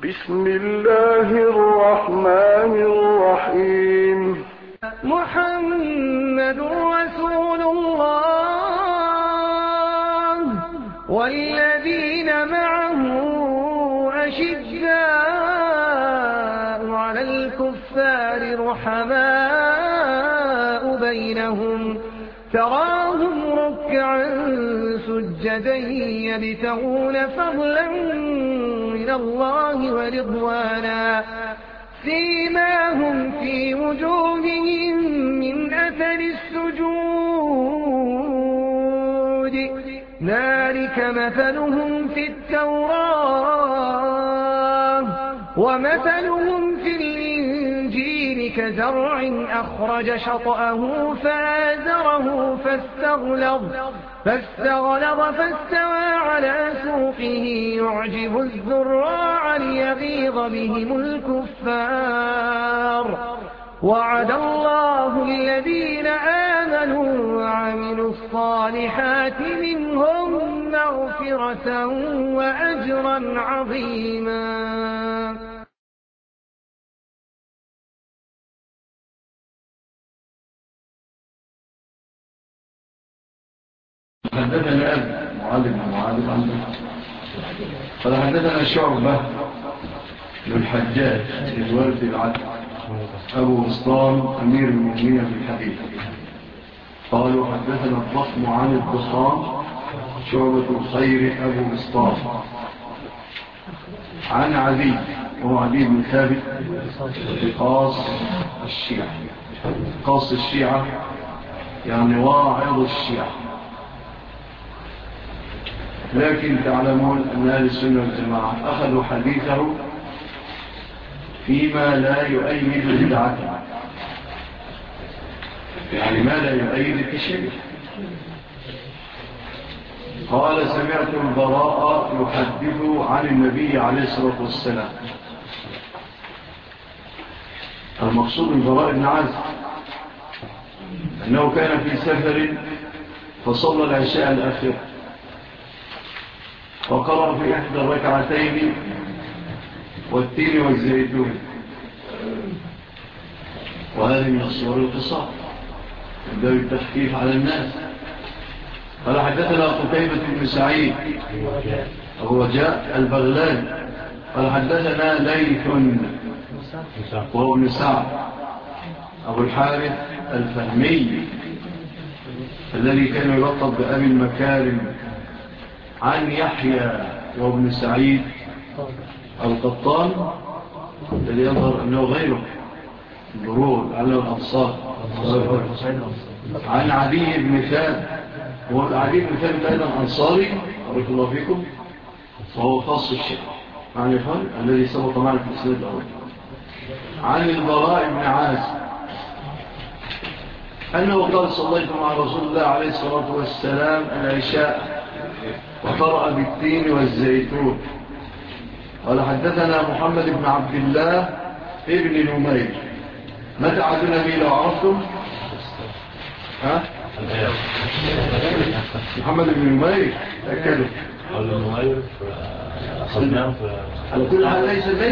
بسم الله الرحمن الرحيم. محمد رسول الله والذين معه أشداء على الكفار رحماء بينهم تراهم ركعا سجدا يبتغون فضلا من الله ورضوانا سيماهم في وجوههم من أثر السجود ذلك مثلهم في التوراة ومثلهم في الإنجيل كزرع أخرج شطأه فآزره فاستغلظ فاستوى على سوقه يعجب الزراع ليغيظ بهم الكفار وعد الله الذين آمنوا وعملوا الصالحات منهم مغفرة وأجرا عظيما. حدثنا أبي معلم قال حدثنا شعبة للحجاج للوالد العدل أبو أسطان أمير المؤمنين في الحديث قالوا حدثنا الضخم عن الضخام شعبة الخير أبو أسطان عن عدي وهو عدي بن ثابت قاص الشيعة يعني واعظ الشيعة، لكن تعلمون أن أهل السنة والجماعة أخذوا حديثه فيما لا يؤيد بدعته، يعني ما لا يؤيد التشريع. قال سمعت البراء يحدث عن النبي عليه الصلاة والسلام. المقصود البراء بن عازب أنه كان في سفر فصلى العشاء الأخير وقرأ في إحدى الركعتين والتين والزيتون، وهذه من الصور القصار يبدأ التخفيف على الناس. قال حدثنا قتيبة بن سعيد وهو جاء البغلان قال حدثنا ليث وهو ابن سعد أبو الحارث الفهمي الذي كان يلقب بأبي المكارم عن يحيى وابن سعيد القطان الذي يظهر أنه غيره البرود على الأنصار عن عدي بن ثابت وهو عدي بن ثابت أيضا أنصاري بارك الله فيكم، وهو خاص الشيخ عن يفهم الذي سبق معنا في الإسلام الأول عن البراء بن عازب أنه قال صليت مع رسول الله عليه الصلاة والسلام العشاء وقرأ بالتين والزيتون. قال حدثنا محمد بن عبد الله ابن نمير. متى عدنا به لو عرفتم؟ محمد بن نمير تأكدوا على كل حال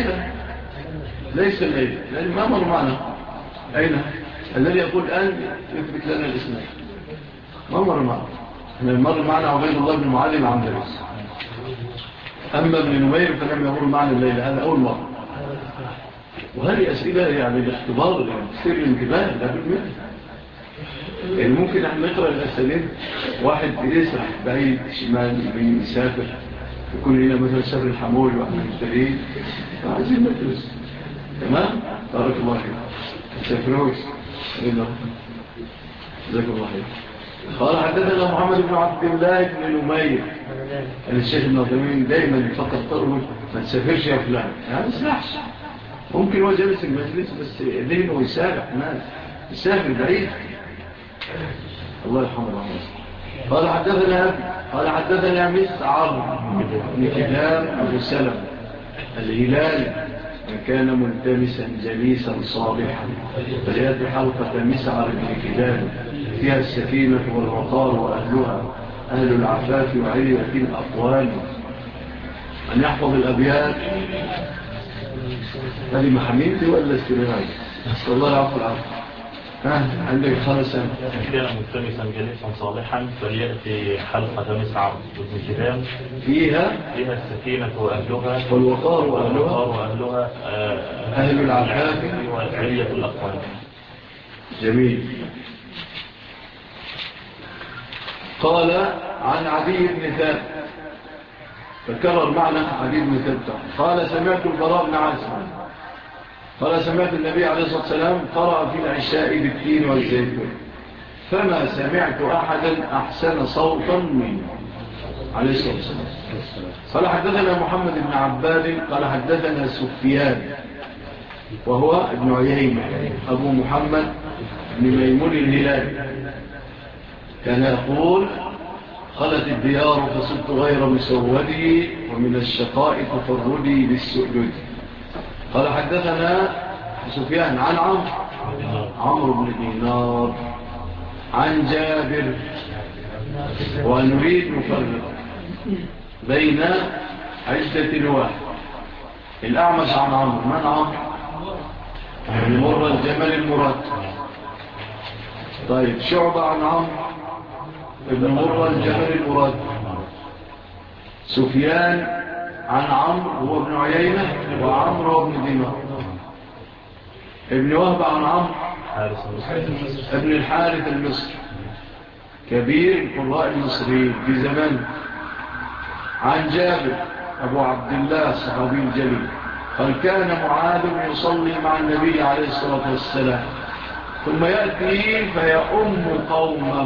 ليس الليلة لأن ما مر معنا. أين الذي يقول الآن يثبت لنا الإسلام؟ ما مر معنا. مر معنا عبيد الله بن معلم عن درس، أما ابن نمير فلم يمر معنا الليلة، هذا أول مرة. وهذه أسئلة يعني الاختبار سر الانتباه لا بالمثل، يعني ممكن أن نقرأ الأسئلة واحد يسرح بعيد شمال من يسافر يكون هنا مثلا سر الحمول وأحنا مشترين فعايزين ندرس تمام. بارك الله فيك سافروش جزاك الله خير. قال حدثنا محمد بن عبد الله بن نمير. الشيخ ابن عثيمين دائما يفكر طرقه ما تسافرش يا فلان، يعني ما تسمحش. ممكن هو جالس المجلس بس ذهنه يسابح الناس يسافر بعيد. الله يرحمه الله. قال حدثنا مسعر بن كلاب أبو سلم الهلال كان ملتمسا جليسا صالحا فليأتي حلقة مسعر بن كلاب فيها السكينة والوقار وأهلها أهل العفاف وعلية الأقوال. أن يحفظ الأبيات هذه محاميتي ولا استرهاج؟ نسأل الله العفو والعافية. عندك 5 سنة. كان ملتمسا جليسا صالحا فليأتي حلقة مسعر من كتاب فيها السكينة وأهلها والوقار وأهلها أهل العفاف وعلية الأقوال. جميل. قال عن عدي بن ثابت، فكرر معنى عدي بن ثابت. قال سمعت البراء بن عازب قال سمعت النبي عليه الصلاة والسلام قرأ في العشاء بالتين والزيتون فما سمعت أحدا أحسن صوتا منه عليه الصلاة والسلام. قال حدثنا محمد بن عباد قال حدثنا سفيان وهو ابن عيينة أبو محمد بن ميمون الهلالي كان يقول خلت الديار فصدت غير مسودي ومن الشقاء تفردي بالسؤدد. قال حدثنا سفيان عن عمرو بن دينار عن جابر ونريد نفرق بين عدة نواة. الأعمش عن عمرو من عمرو؟ ابن مرة الجمل المراد. طيب شعبة عن عمرو ابن مرة الجمل المراد. سفيان عن عمرو هو ابن عيينة وعمرو بن دينار. ابن وهب عن عمرو ابن الحارث المصري كبير القراء المصريين في زمان. عن جابر أبو عبد الله الصحابي الجليل قال كان معاذ يصلي مع النبي عليه الصلاة والسلام ثم يأتي فيؤم قومه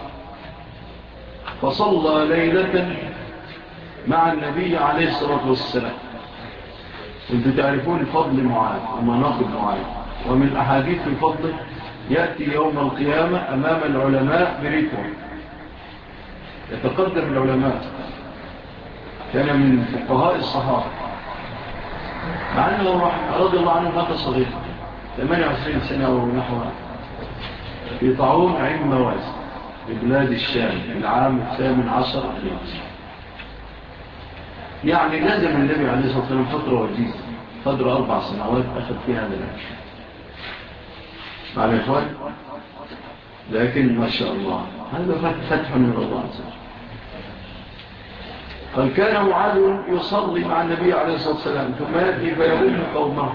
فصلى ليلة مع النبي عليه الصلاة والسلام. وانتم تعرفون فضل معاذ ومناقب معاذ، ومن الأحاديث في فضله يأتي يوم القيامة أمام العلماء بريكوة يتقدم العلماء. كان من فقهاء الصحابة مع أنه رضي الله عنه مات صغير 28 سنة ونحوها في طاعون عين مواسم ببلاد الشام في العام 18 هجري. يعني لازم النبي عليه الصلاة والسلام فترة وجيزة فترة 4 سنوات أخذ فيها هذا العيش مع الإخوان. لكن ما شاء الله هذا فتح من الله عز وجل. قال كان معاذ يصلي مع النبي عليه الصلاة والسلام ثم يأتي فيؤم قومه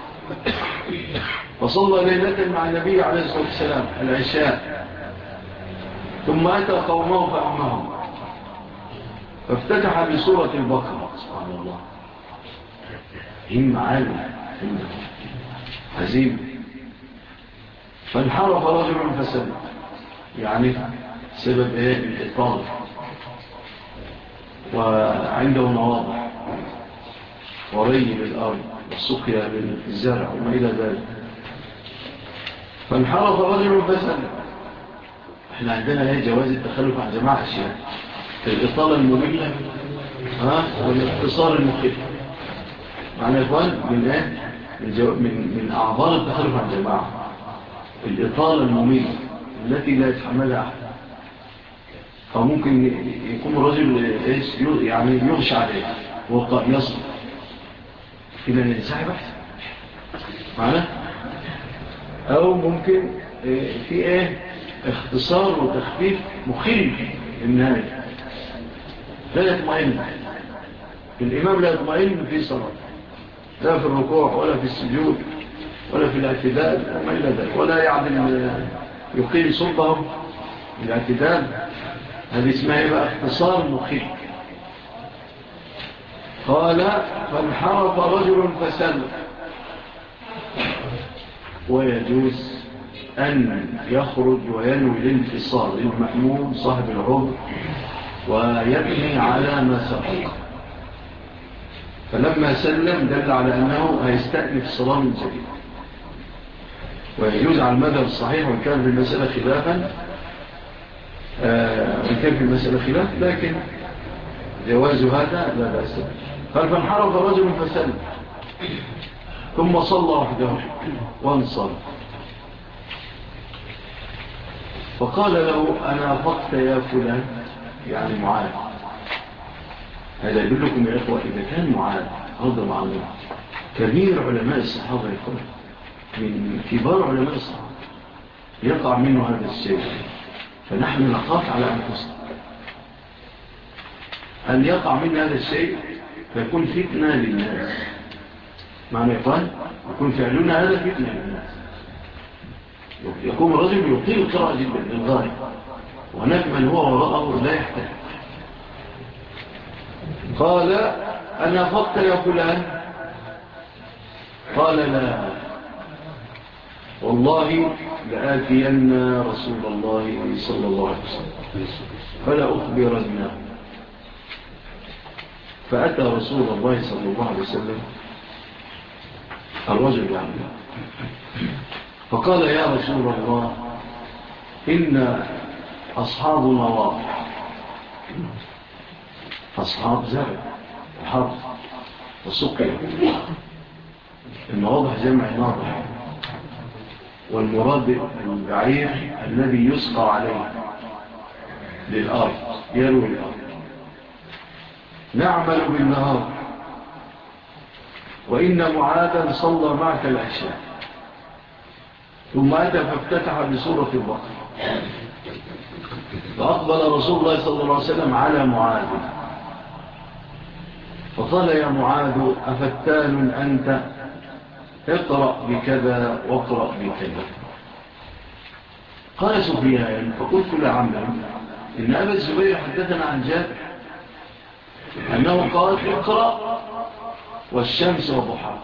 فصلى ليلة مع النبي عليه الصلاة والسلام العشاء ثم أتى قومه فأمهم فافتتح بسورة البقرة. سبحان الله هم عالم عزيم. فانحرف رجل فسد يعني سبب الإطالة وعنده مواضع وري للأرض والسقيا للزرع وما إلى ذلك. فانحرف رجل فسد. احنا عندنا جواز التخلف عن جماعة أشياء الإطالة المملة والاختصار المخيف. معنى إخوان من أعضاء التخلف عن جماعة الإطالة المملة التي لا يتحملها أحد. أو ممكن يكون رجل يعني يغشى عليه وقال يصل إلى نساعي بحث معنا. أو ممكن في اختصار وتخفيف مخيف النهاية. لا يطمئن الإمام لا يطمئن في صلاة لا في الركوع ولا في السجود ولا في الاعتدال وما إلى ذلك ولا يعدل يقيم صلبه الاعتدال. هذه اسمها بقى اختصار مخيف. قال فانحرف رجل فسلم. ويجوز أن يخرج وينوي الانفصال للمأموم صاحب العذر ويبني على ما سبق. فلما سلم دل على أنه هيستأنف الصلاة من جديد. ويجوز على المذهب الصحيح وإن كان في المسألة خلافا لكن جواز هذا لا بأس به. قال فانحرف رجل فسلم ثم صلى وحده وانصرف. فقال له أنا فقت يا فلان يعني معاذ. هذا يدلكم يا إخوة إذا كان معاذ رضي الله عنه كبير علماء الصحابة يقول من كبار علماء الصحابة يقع منه هذا الشيء، فنحن نخاف على أنفسنا أن يقع من هذا الشيء فيكون فتنة للناس. معنى يقال يكون فعلنا هذا فتنة للناس، يكون الرجل يطيل القراءة جدا للغاية، وهناك من هو وراءه لا يحتاج. قال أنا فقط يا فلان؟ قال لا والله لآتين رسول الله صلى الله عليه وسلم فلا أخبرنه. فأتى رسول الله صلى الله عليه وسلم الرجل يعني، فقال يا رسول الله إن أصحابنا واضح، أصحاب زرع وحرف وسقيا، النواضح جمع ناضح، والمراد البعير الذي يسقى عليه للأرض يروي الأرض. نعمل بالنهار وإن معاذا صلى معك العشاء ثم أتى فافتتح بسورة البقرة، فأقبل رسول الله صلى الله عليه وسلم على معاذ فقال يا معاذ أفتان أنت؟ اقرأ بكذا واقرأ بكذا. قال سفيان فقلت لعمرو إن أبا الزبير حدثنا عن جابر أنه قال اقرأ والشمس وضحاها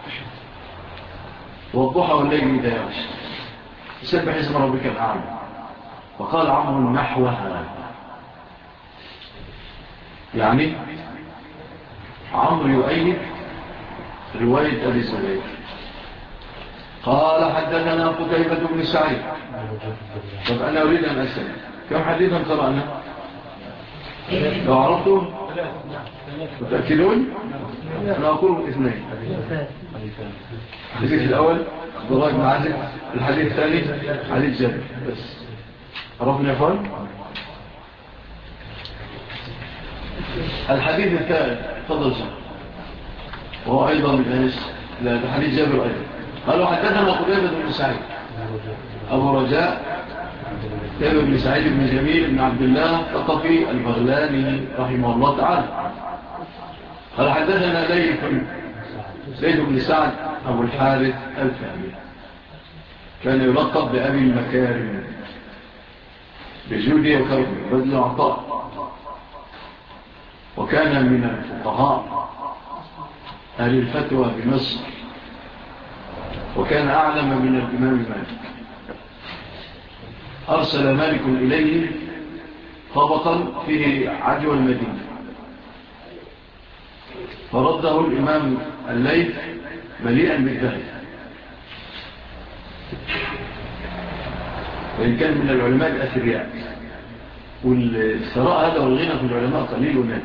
والضحى والليل إذا يغشى سبح اسم ربك الأعلى. فقال عمرو نحوها، يعني عمرو يؤيد رواية أبي الزبير. قال حدثنا قتيبة بن سعيد. طب أنا أريد أن أسأل كم حديثا قرأنا؟ لو عرفتم متأكدون؟ أنا أقول اثنين. الحديث الأول ضراء بن عازب، الحديث الثاني حديث جابر. بس عرفنا يا أخوان؟ الحديث الثالث فضل جابر وهو أيضا من حديث جابر أيضا. قالوا حدثنا قتيبة بن سعيد أبو رجاء قتيبة بن سعيد بن جميل بن عبد الله الثقفي البغلاني رحمه الله تعالى. قال حدثنا زيد بن سعد أبو الحارث الفهمي، كان يلقب بأبي المكارم بجودي وكرم بذل عطاء، وكان من الفقهاء أهل الفتوى بمصر، وكان أعلم من الإمام مالك. أرسل مالك إليه طبقا فيه عجوى المدينة، فرده الإمام الليث مليئا بالذهب، وإن كان من العلماء الأثرياء، والثراء هذا والغنى في العلماء قليل ونادر.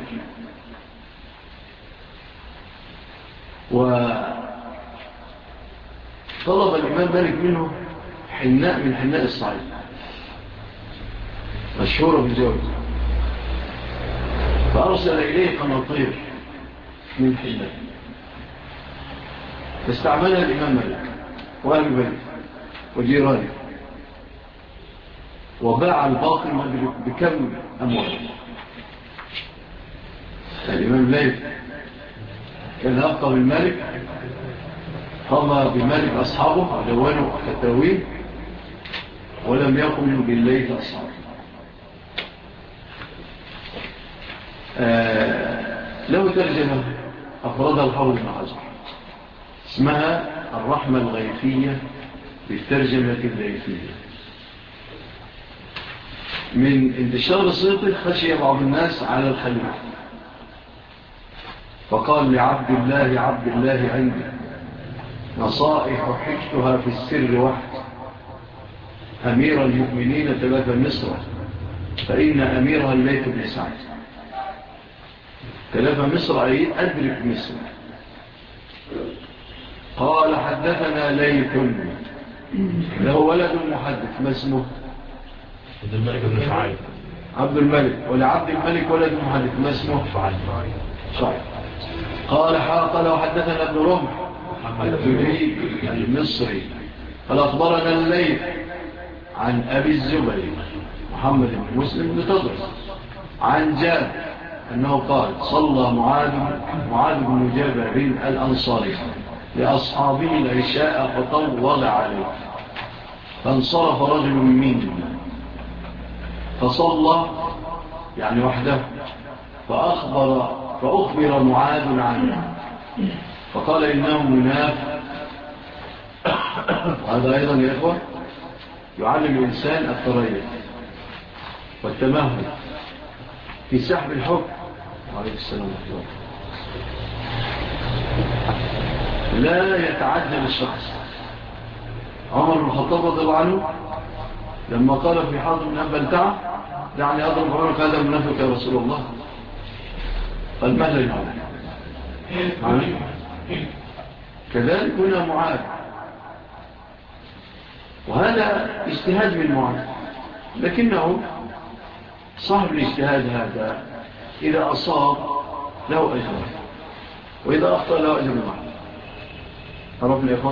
وطلب الإمام مالك منه حناء من حناء الصعيد مشهورة بالجوز، فأرسل إليه قناطير من حناء فاستعملها الإمام مالك وأهل بيته وجيرانه، وباع الباطل بكم أموال. الإمام الليث كان أبقى بالمالك، قام بالمالك أصحابه ودوانوا فتاويه، ولم يقم بالليث أصحابه. له ترجمة أفرادها الحافظ بن حجر اسمها الرحمة الغيثية بالترجمة الليثية. من انتشار صيته خشي بعض الناس على الخليفة، فقال لعبد الله عندي نصائح حجتها في السر وحد، أمير المؤمنين تلف مصر فإن أميرها الليث بن سعد. تلف مصر أي أدرك مصر. قال حدثنا ليث له ولد محدث ما اسمه؟ عبد الملك بن شعيب. عبد الملك، ولعبد الملك ولد محدث ما اسمه؟ شعيب. قال وحدثنا ابن رمح الدلي المصري قال أخبرنا الليث عن أبي الزبير محمد بن مسلم بن تدرس عن جابر أنه قال صلى معاذ بن جبل الأنصاري لأصحابه العشاء فطول عليه فانصرف رجل منا فصلى يعني وحده فأخبر معاذ عنه فقال إنه منافق. وهذا أيضا يا إخوة يعلم الإنسان التريث والتمهل في سحب الحكم. عليه السلام عليكم. لا يتعجل الشخص. عمر بن الخطاب رضي الله عنه لما قال في حاضر من بلتعه دعني أضرب عنك هذا المنافق يا رسول الله قال ماذا يفعل؟ كذلك هنا معاذ، وهذا اجتهاد من معاذ، لكنه صاحب الاجتهاد هذا إذا أصاب له أجر وإذا أخطأ له أجر معه. عرفنا يا أخوان؟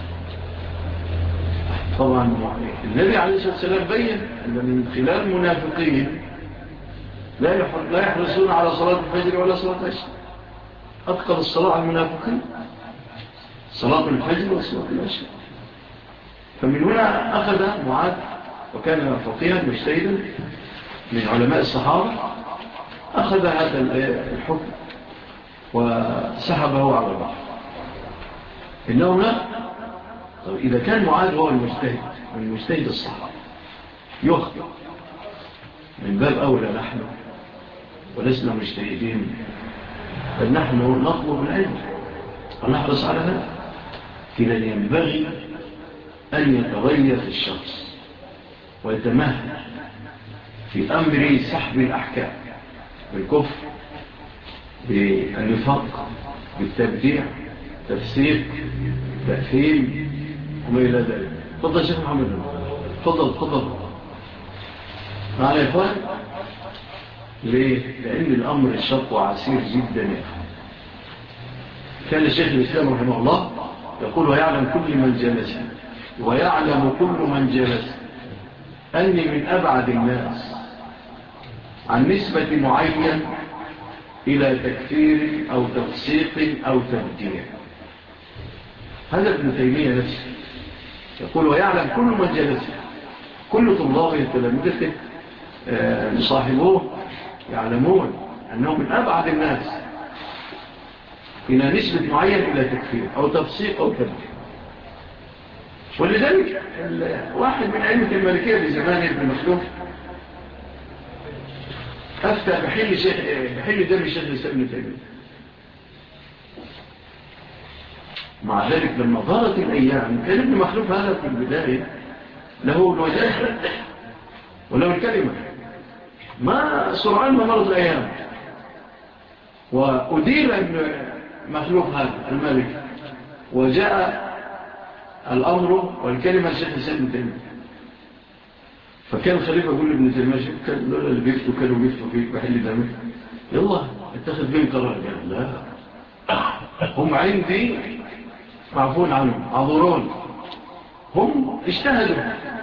طبعا النبي عليه الصلاة والسلام بيّن أن من خلال المنافقين لا يحرصون على صلاة الفجر ولا صلاة العشاء. أتقل الصلاة على المنافقين صلاة الفجر وصلاة العشاء. فمن هنا أخذ معاذ وكان فقيها مجتهدا من علماء الصحابة، أخذ هذا الحكم وسحبه على البحر. إنه لا. طيب إذا كان معاذ هو المجتهد من مجتهد الصحابة يخطئ، من باب أولى نحن ولسنا مجتهدين، بل نحن نطلب العلم ونحرص على ذلك. إذا ينبغي أن يتريث الشخص ويتمهل في أمر سحب الأحكام بالكفر بالنفاق بالتبديع تفسيق تأثيم وما إلى ذلك. تفضل شيخ محمد. تفضل معنا يا إخوان. ليه؟ لأن الأمر الشق وعسير جدا. كان الشيخ الإسلام رحمه الله يقول ويعلم كل من جلس أني من أبعد الناس عن نسبة معين إلى تكفير أو تفسيق أو تبديع. هذا ابن تيمية نفسه يقول ويعلم كل من جلس، كل طلابه التلاميذ صاحبوه يعلمون أنه من أبعد الناس إلى نسبة معين إلى تكفير أو تفسيق أو تبديع. ولذلك واحد من أئمة المالكية بزمان ابن مخلوف أفتى بحل دم الشيخ الإسلام ابن تيمية. مع ذلك لما ظهرت الأيام كان ابن مخلوف هذا في البداية له الوجه وله الكلمة، ما سرعان ما مرض الأيام وأدير ابن مخلوف هذا المالك وجاء الأمر والكلمة الشيخ الإسلام ابن تيمية. فكان الخليفة يقول لابن تيمية كان لولا اللي بيفتوا كانوا بيفتوا فيك بحل دمك، يلا اتخذ بين قرار. قال لا، هم عندي معفون عنهم عذرون، هم اجتهدوا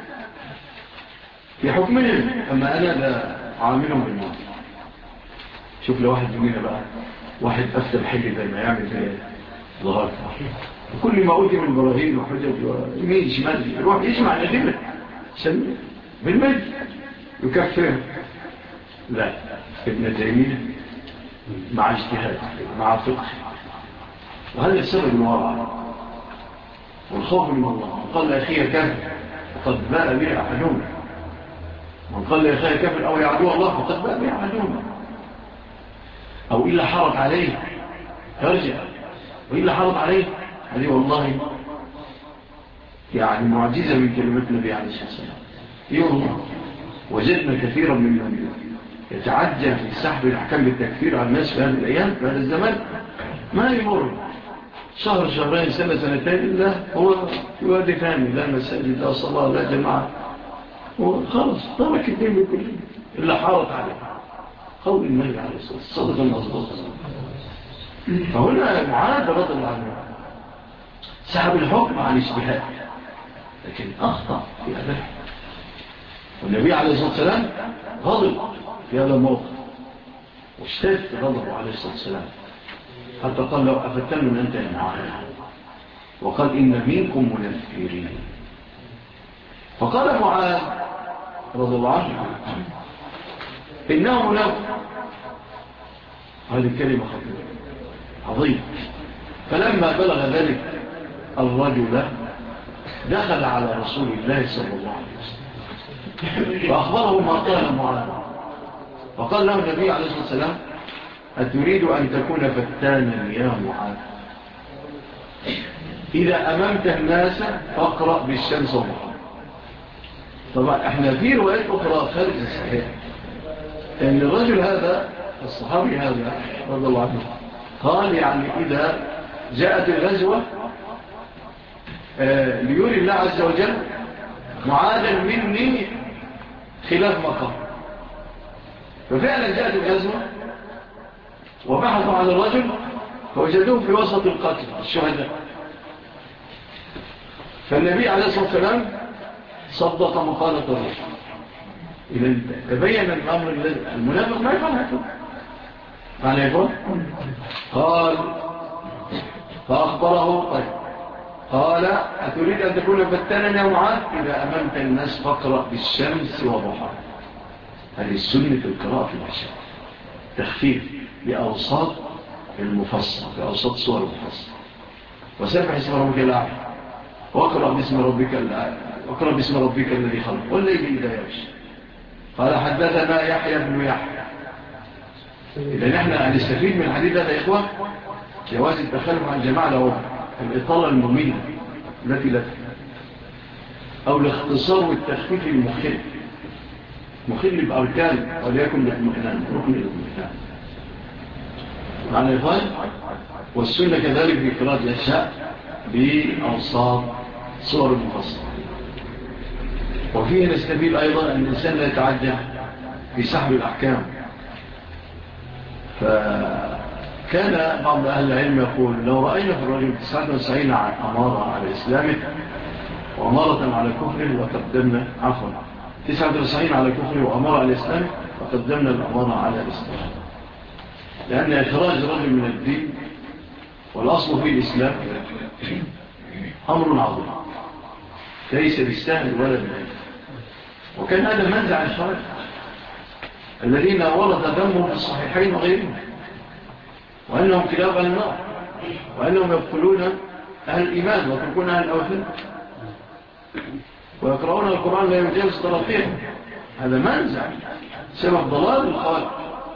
في حكمهم، أما أنا لا عاملهم بالموت. شوف لو واحد مننا بقى واحد أفتى الحل ده ما يعمل ايه؟ ظهر كل ما أوتي من براهين وحجج ويمين شمال يروح يجمع الأدلة بالمجد يكفر. لا، ابن تيمية مع اجتهاد مع فقه، وهذا السبب الوراء والخوف من الله. من قال لأخيه كافر فقد باء به أحدهما، من قال لأخيه كافر أو يعدو الله فقد باء به أحدهما، أو إلا حرط عليه يرجع وإلا حرط عليه. هذه والله يعني معجزة من كلمة النبي عليه الصلاة والسلام. يوم وجدنا كثيرا من يتعجل في سحب الأحكام بالتكفير على الناس في هذه الأيام في هذا الزمان، ما يمر شهر شهرين سنة سنتين إلا هو في وادي ثاني، لا مساجد لا صلاة لا جماعة، وخلص ترك الدين كله إلا حارت عليه. قول النبي عليه الصلاة والسلام صدق المظبوط. فهنا معاذ رضي الله عنه سحب الحكم عن اجتهاد، لكن أخطأ في أداء. والنبي عليه الصلاة والسلام غضب في هذا الموقف، واشتد غضبه عليه الصلاة والسلام، حتى قال لو أفتن من أنت يا معاذ، وقال إن منكم منفرين. فقال معاذ رضي الله عنه إنه منافق. هذه الكلمة خطيرة عظيمة. فلما بلغ ذلك الرجل دخل على رسول الله صلى الله عليه وسلم فأخبره ما قال معاذ، فقال له النبي عليه الصلاة والسلام أتريد أن تكون فتانا يا معاذ؟ إذا أممت الناس فاقرأ بالشمس والضحى. طبعا احنا في روايات أخرى خارج الصحيح أن الرجل هذا الصحابي هذا رضي الله عنه قال يعني إذا جاءت الغزوة ليري الله عز وجل معاذا مني خلاف مقام. ففعلا جاءت الغزوة وبحثوا عن الرجل فوجدوه في وسط القتل الشهداء. فالنبي عليه الصلاة والسلام صدق مقالة الرجل. إذا تبين الأمر المنافق ما يفعل هكذا معنى يقول قال فأخبره طيب قال أتريد أن تكون فتانا يا معاذ؟ إذا أممت الناس فاقرأ بالشمس وضحاها. هذه السنة في القراءة في العشاء تخفيف بأوساط المفصل بأوساط صور المفصل. وسبح اسم ربك الأعلى واقرأ باسم ربك الأعلى واقرأ باسم ربك الذي خلق والليل إذا يغشى. قال حدثنا يحيى بن يحيى. إذا نحن هنستفيد من الحديث هذا يا إخوة جواز التخلف عن جماعة الأول الإطالة الممينة التي لا أو الاختصار والتخفيف المخل مخل بأركان وليكن للمكنان ركن للمكنان معنى إخوان. والسنة كذلك في قراءة العشاء بأوساط صور المفصل. وفيه نستفيد أيضا أن الإنسان لا يتعجل في سحب الأحكام. فكان بعض أهل العلم يقول لو رأينا في الرجل 99 أمارة على إسلامه وأمارة على كفره وقدمنا 99 على كفره وأمارة على إسلامه وقدمنا الأمارة على الإسلام. لأن إخراج الرجل من الدين والأصل فيه الإسلام أمر عظيم ليس بالسهل ولا بالعلم. وكان هذا منزع الشرع الذين ورد دمهم في الصحيحين وغيرهم وأنهم كلاب النار وأنهم يبطلون أهل الإيمان ويتركون أهل الأوثان ويقرؤون القرآن لا يجاوز طرفين. هذا منزع سبب ضلال الخالق.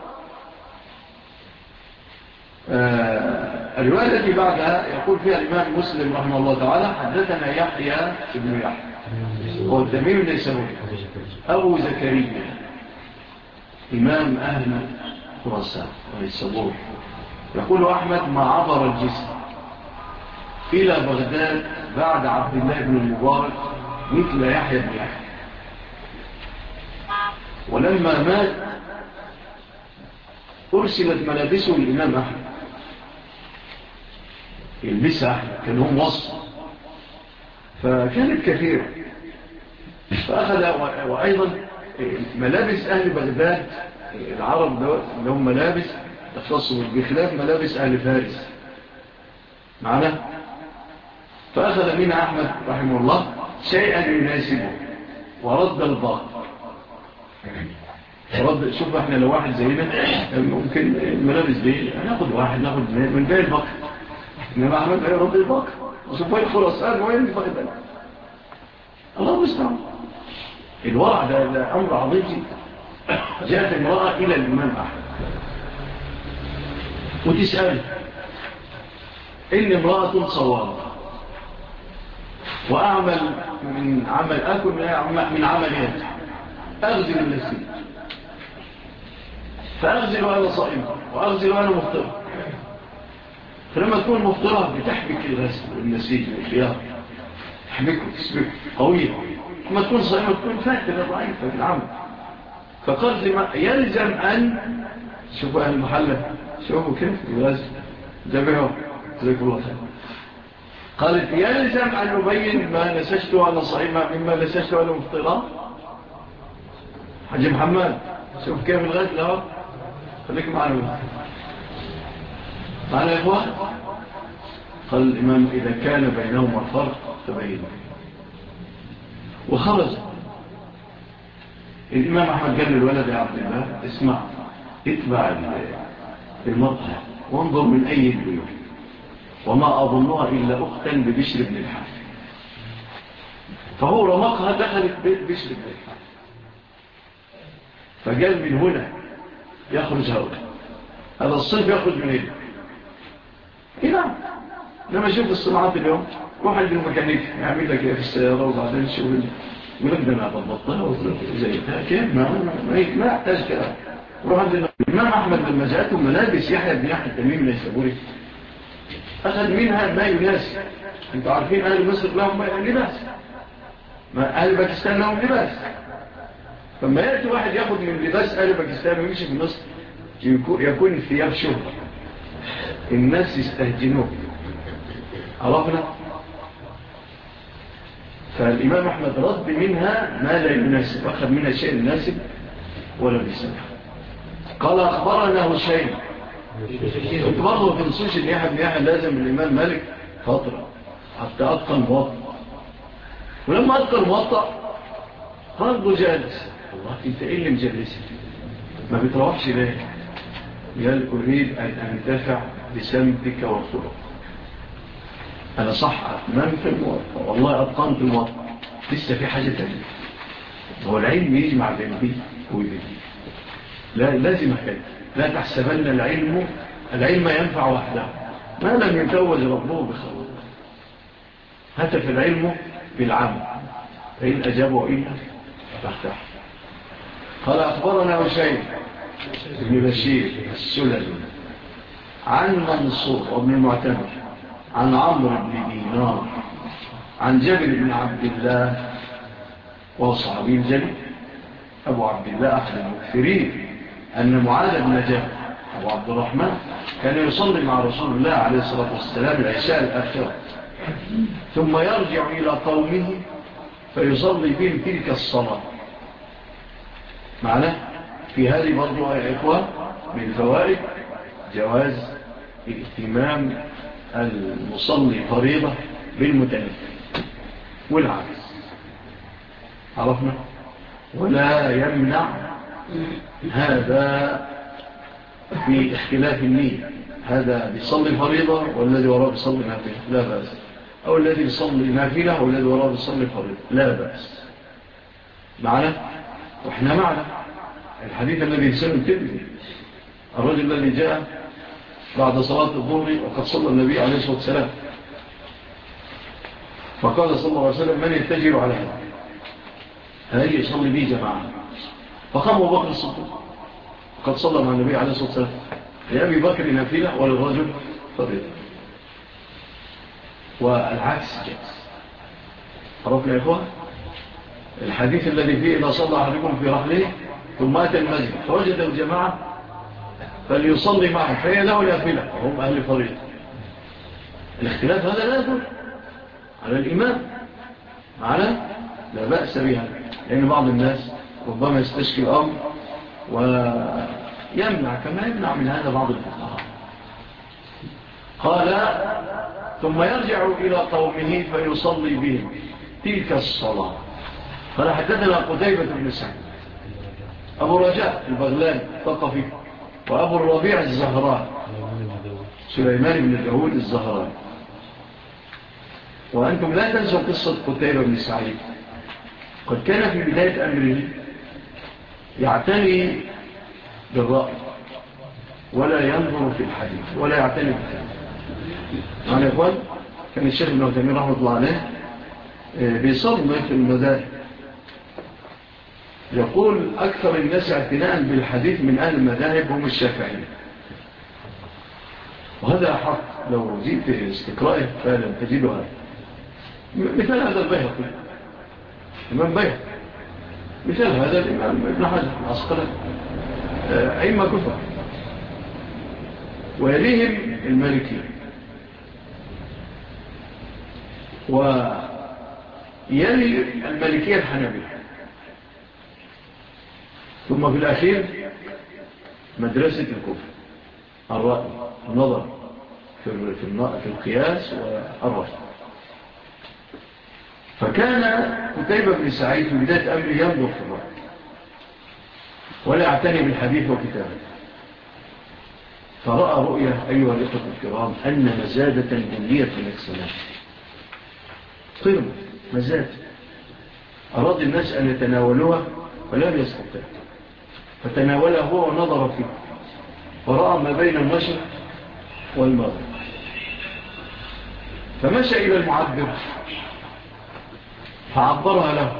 الرواية التي بعدها يقول فيها الإمام مسلم رحمه الله تعالى حدثنا يحيى بن يحيى هو التميم النيسابوري أبو زكريا إمام أهل خراسان والنيسابوري. يقول أحمد ما عبر الجسر إلى بغداد بعد عبد الله بن المبارك مثل يحيى بن يحيى. ولما مات أرسلت ملابسه للإمام أحمد يلبسها أحمد كان هم وصف فكانت كثيرة. فأخذ وأيضا ملابس أهل بغداد العرب لهم ملابس تختص بخلاف ملابس أهل فارس معنا. فأخذ منها أحمد رحمه الله شيئا يناسبه ورد الباقي. شوف احنا لو واحد زينا ممكن الملابس دي ناخد واحد ناخد من باقي الباقي إنما أحمد يرد الباقي. وشوف وين خراسان وين بغداد الله مستعان. الورع ده أمر عظيم جدا. جاءت امرأة إلى الإمام أحمد وتسأل إن امرأة صوارة وأعمل من عمل أكل من عمليات أغزل النسيج فأغزل وأنا صائمة وأغزل وأنا مفطرة. فلما تكون مفطرة بتحبك الغزل والنسيج والخيار تحبكه تسبكه قوية. لما تكون صائمة تكون فاترة ضعيفة في العمل. فقال يلزم أن شوفوا أهل المحلة شوفوا كيف الغزل جابهم جزاك الله خير. قالت يلزم أن نبين ما نسجته أنا صحيح مما نسجته أنا مفطرة. حاج محمد شوف كيف الغد له، خليك معنا يا إخوان. قال الإمام إذا كان بينهما فرق تبينه. وخرج الإمام أحمد قال للولد يا عبد الله اسمع، اتبع المرأة وانظر من أي البيوت، وما أظنها إلا أختا ببشر بن الحارث. فهو رمقها دخلت بيت بشر بن الحارث، فقال من هنا يخرج هذا الصنف يخرج من هنا. نعم، لما شوف الصناعات اليوم روح عند الميكانيك يعمل لك في السيارة وبعدين شغل ولد أنا ضبطتها وزيتها كيف ما يحتاج كلام. روح عند الإمام أحمد لما جاءته ملابس يحيى بن يحيى التميمي النيسابوري أخذ منها ما يناسب. أنتوا عارفين أهل مصر لهم لباس، ما أهل باكستان لهم لباس. فما يأتي واحد يأخذ من لباس أهل باكستان ويمشي في مصر يكون الثياب شهرة، الناس يستهجنوه. عرفنا؟ فالإمام أحمد رد منها ما لا يناسب، أخذ منها شيء يناسب ولا بيسمح. قال أخبرنا هشيم. كنت برضه تنسوش إن يحيى بن يحيى لازم الإمام مالك فترة حتى أتقن موطأ، ولما أتقن موطأ برضه جالس. الله أنت إيه اللي مجلسك؟ ما بتروحش ليه؟ قال أريد أن أنتفع بسمتك وخلقك. أنا صح أتمام في الموطأ، والله أتقنت الموطأ، لسه في حاجة تانية. هو العلم يجمع بين دي وبين دي، لا لازم هكذا. لا تحسبن العلم ينفع وحده ما لم يتوج ربه بخلق. هتف العلم بالعمل، فإن أجابوا إلا فافتح. قال أخبرنا هشيم بن بشير السلمي عن منصور وابن المعتمر عن عمرو بن دينار عن جابر بن عبد الله وصحابي الجليل أبو عبد الله أحد المكثرين أن معاذ بن جبل أبو عبد الرحمن كان يصلي مع رسول الله عليه الصلاة والسلام العشاء الآخرة، ثم يرجع إلى قومه فيصلي بهم تلك الصلاة. معنى في هذه برضو يا إخوان من فوائد جواز اهتمام المصلي فريضة بالمتنفل والعكس. عرفنا؟ ولا يمنع هذا في اختلاف النية، هذا بيصلي فريضة والذي وراء بيصلي نافلة لا بأس، أو الذي بيصلي نافلة والذي وراء بيصلي فريضة لا بأس. معنا؟ وإحنا معنا الحديث الذي يسمى الترمذي، الرجل الذي جاء بعد صلاة الظهر وقد صلى النبي عليه الصلاة والسلام، فقال صلى الله عليه وسلم من يتجر على هذا؟ هل يصلي به جماعة؟ فقام أبو بكر الصديق وقد صلى مع النبي عليه الصلاة والسلام، لأبي بكر نافلة وللرجل فريضة، والعكس جاء. عرفنا يا إخوان الحديث الذي فيه إذا صلى أحدكم في رحله ثم أتى المسجد فوجد الجماعة فليصلي معهم فهي له نافلة وهم أهل فريضة. الاختلاف هذا لا يدل على الإمام، معنا لا بأس بها، لأن بعض الناس ربما يستشكي الأمر ويمنع كما يمنع من هذا بعض الفقهاء. قال ثم يرجع إلى قومه فيصلي بهم تلك الصلاة. قال حدثنا قتيبة بن سعد أبو رجاء البغلاني الثقفي وأبو الربيع الزهراني سليمان بن داود الزهراني. وأنتم لا تنسوا قصة قتيبة بن سعيد، قد كان في بداية أمره يعتني بالرأي ولا ينظر في الحديث ولا يعتني بالحديث. يعني أخوان كان الشيخ ابن عثيمين رحمة الله عليه بيصرنا في المذاهب يقول أكثر الناس اعتناء بالحديث من أهل المذاهب هم الشافعيين، وهذا حق لو جئت استقرائه فعلا تجد هذا. مثال هذا البيهقي الإمام بيهقي، مثال هذا الإمام ابن حجر العسقلاني، أئمة كفر، ويليهم المالكي. ويلي المالكية الحنابلة، ثم في الأخير مدرسة الكفر، الرأي، النظر في القياس والرأي. فكان قتيبة بن سعيد في بداية أمره ينظر في الرأي ولا يعتني بالحديث وكتابه، فرأى رؤية أيها الإخوة الكرام أن مزادة جلية في الإكسلام، قرم مزاد أراد الناس أن يتناولوها ولم يستطيع، فتناولها هو ونظر فيه فرأى ما بين المشرق والمغرب، فمشى إلى المعبر فعبرها له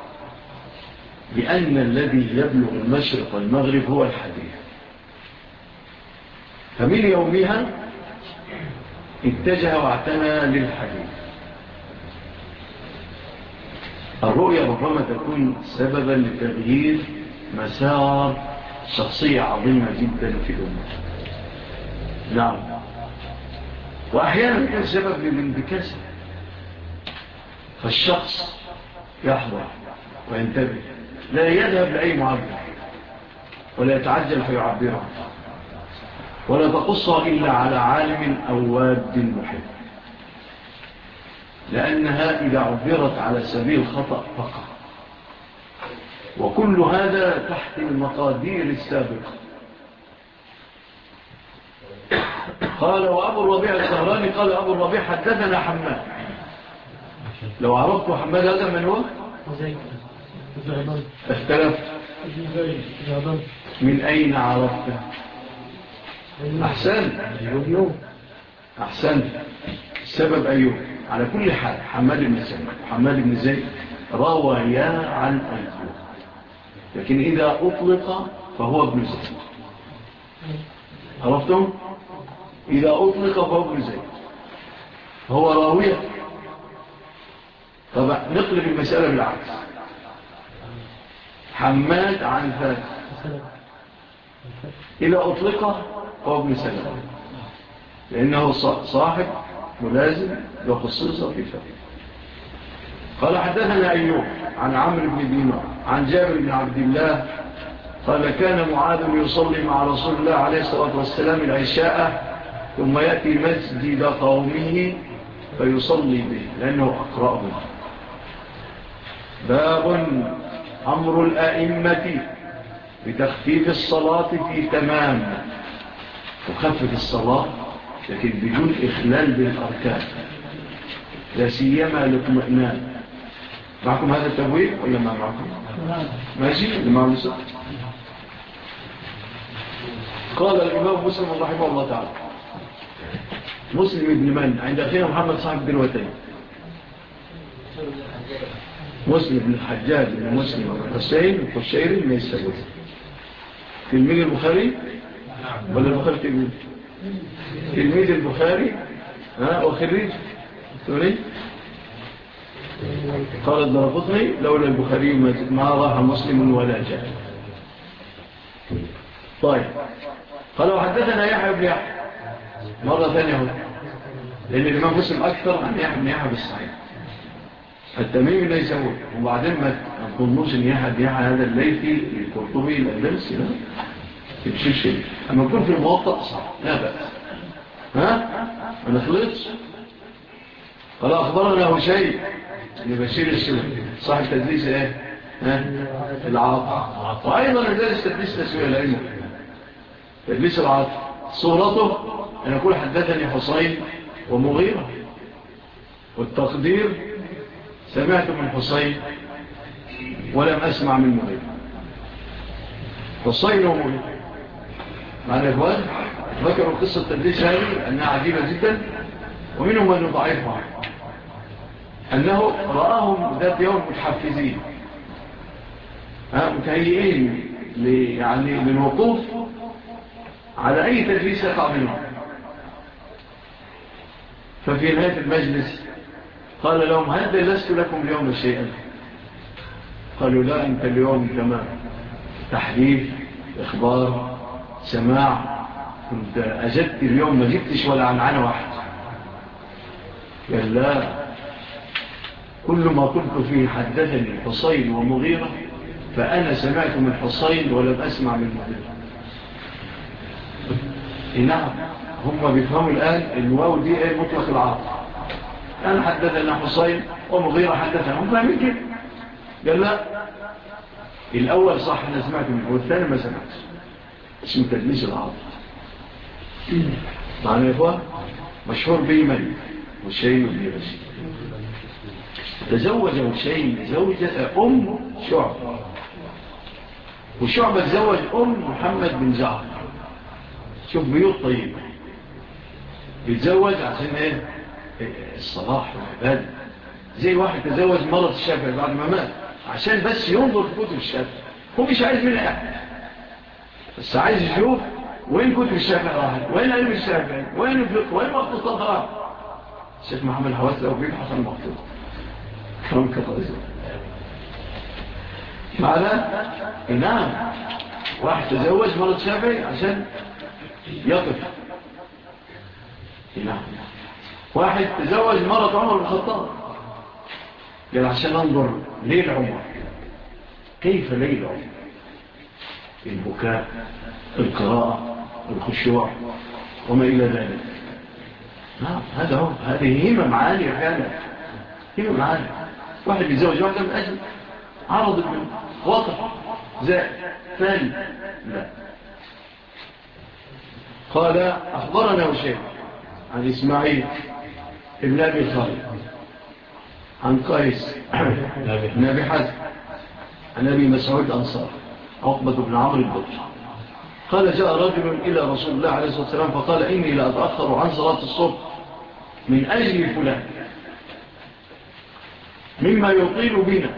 بأن الذي يبلغ المشرق والمغرب هو الحديث. فمن يومها اتجه واعتنى للحديث. الرؤية ربما تكون سببا لتغيير مسار شخصية عظيمة جدا في الأمة. نعم. وأحيانا كان سبب للانبكاسة، فالشخص يحضر وينتبه، لا يذهب لأي معبر ولا يتعجل فيعبره، ولا تقصها إلا على عالم أو واد محب، لأنها إذا عبرت على سبيل خطأ فقط. وكل هذا تحت المقادير السابقة. قال وأبو الربيع الزهراني قال أبو الربيع حدثنا حماد. لو عرفت حماد هذا من هو؟ اختلف. من أين عرفته؟ أحسن السبب أيوب. على كل حال حماد بن سلمة وحماد بن زيد روايا عن أيوب، لكن إذا أطلق فهو ابن زيد. عرفتم؟ إذا أطلق فهو ابن زيد، هو راوية. طبعا نقلب المسألة بالعكس، حماد عن ثالث إذا أطلق فهو ابن سلمة، لأنه صاحب ملازم وخصوص في فقه. قال حدثنا أيوب عن عمرو بن دينار عن جابر بن عبد الله قال كان معاذ يصلي مع رسول الله عليه الصلاة والسلام العشاء ثم يأتي مسجد قومه فيصلي به لأنه أقرأهم. باب أمر الأئمة بتخفيف الصلاة في تمام، وخفف الصلاة لكن بدون إخلال بالأركان، لا سيما الاطمئنان. معكم هذا التبويب ولا ما معكم؟ ماشي اللي معه لسه. قال الإمام مسلم رحمه الله تعالى مسلم ابن من عند أخينا محمد صاحب دلوتين، مسلم بن الحجاج بن مسلم بن حسين القشيري من السبوت. تلميذ البخاري ولا البخاري تلميذ البخاري وخريج سوري. قال الدرقطني لولا البخاري ما راح مسلم ولا جاء. طيب قال وحدثنا يحيى بن يحيى مرة ثانية، لأن الإمام مسلم أكثر عن يحيى بن يحيى بالصحيح. التميمي ليس هو، وبعدين ما تظنوش ان يحيى بن يحيى هذا الليثي القرطبي الاندلسي لا تمشيش شيء. اما يكون في الموطأ صح لا بأس. ما نخلطش. قال اخبرنا هشيم بن بشير السلمي صاحب تدليس ايه العاطف، وايضا ندرس تدليس تسوية العلم، تدليس العاطف صورته ان يقول حدثني حسين ومغيرة، والتقدير سمعت من حسين ولم أسمع من مغيرة. حسين ومغيرة معنى إخوان ذكروا قصة تدليس هذه أنها عجيبة جدا، ومنهم من يضعيفها أنه رآهم ذات يوم متحفزين متهيئين يعني للوقوف على أي تدليس يقع منهم. ففي نهاية المجلس قال لهم هل دلست لكم اليوم شيئا؟ قالوا لا أنت اليوم تمام، تحديث إخبار سماع، كنت أجدت اليوم ما جبتش ولا عنعنة واحد. قال لا كل ما قلت فيه حدثني حصين ومغيرة، فأنا سمعت من حصين ولم أسمع من مغيرة. نعم، هم بيفهموا الآن الواو دي ايه مطلق العرض. أنا حدثنا حصين ومغيرة حدثنا، هم فاهمين كده. قال لا، الأول صح أنا سمعت منه والثاني ما سمعت. اسمه تدليس العرض. معنى يا إخوة مشهور بيمن وشين بن رشيد. تزوج وشين زوجة أم شعبة، وشعبة تزوج أم محمد بن جعفر. شوف بيوت طيبة، بيتزوج عشان ايه؟ الصلاح والعبادة. زي واحد تزوج مرة الشافعي بعد ما مات عشان بس ينظر في كتب الشافعي، هو مش عايز منها أحد، بس عايز يشوف وين كتب الشافعي راحت، وين علم الشافعي، وين الفقه، وين وقت الصدرات. الشيخ محمد حواس لو بيبحث عن المخطوط كم كطريق معناه. نعم، واحد تزوج مرة الشافعي عشان يقف. نعم، واحد تزوج مرة عمر بن الخطاب قال عشان ننظر ليل عمر، كيف ليل عمر، البكاء، القراءة، الخشوع وما إلى ذلك. نعم، هذا هو، هذه همم عالية فعلا، همم عالية. واحد يتزوج واحدة من أجل عرض وطن زائد ثاني، لا. قال أخبرنا وشيء عن إسماعيل ابن أبي خالد عن قيس بن أبي حزم عن أبي مسعود أنصار عقبة بن عمرو البطري قال جاء رجل إلى رسول الله عليه الصلاة والسلام فقال إني لا أتأخر عن صلاة الصبح من أجل فلان مما يطيل بنا.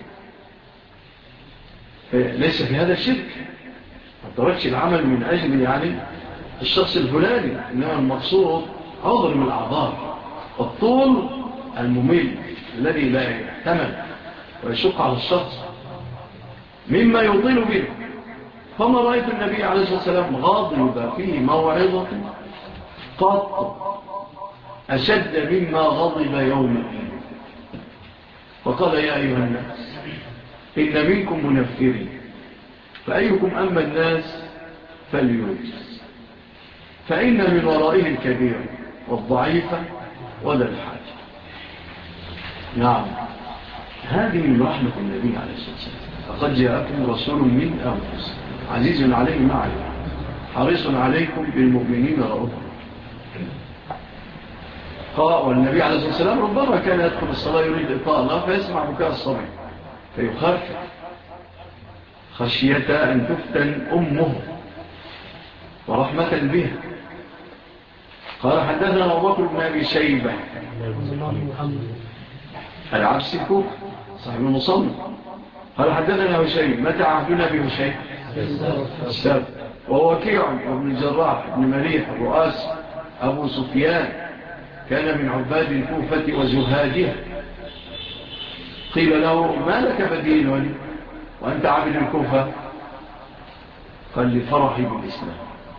ليس في هذا الشرك، ما تركش العمل من أجل يعني الشخص الفلاني، إنما المقصود عذر من الأعذار، الطول الممل الذي لا يحتمل ويشق على الشخص مما يطيل به. فما رأيت النبي عليه الصلاة والسلام غاضب فيه موعظة قط أشد مما غضب يوم الدين. وقال يا أيها الناس إن منكم منفرين، فأيكم أما الناس فليوجز، فإن من ورائه الكبير والضعيفة وذا الحاجة. نعم، هذه من رحمة النبي عليه الصلاة والسلام. فقد جاءكم رسول من أنفسكم عزيز عليه ما عليكم حريص عليكم بالمؤمنين رؤوف. والنبي عليه الصلاة والسلام ربما كان يدخل الصلاة يريد إطالة فيسمع بكاء الصبي فيخاف خشية أن تفتن أمه ورحمة بها. قال حدثنا أبو بكر بن أبي شيبة العبسي الكوفي صاحب المصنف قال حدثنا هشيم. متى عهدنا بهشيم؟ السابق. ووكيع وابن الجراح ابن مليح الرؤاس أبو سفيان كان من عباد الكوفة وزهادها. قيل له ما لك بدين وأنت عبد الكوفة؟ قال لفرحي بالإسلام،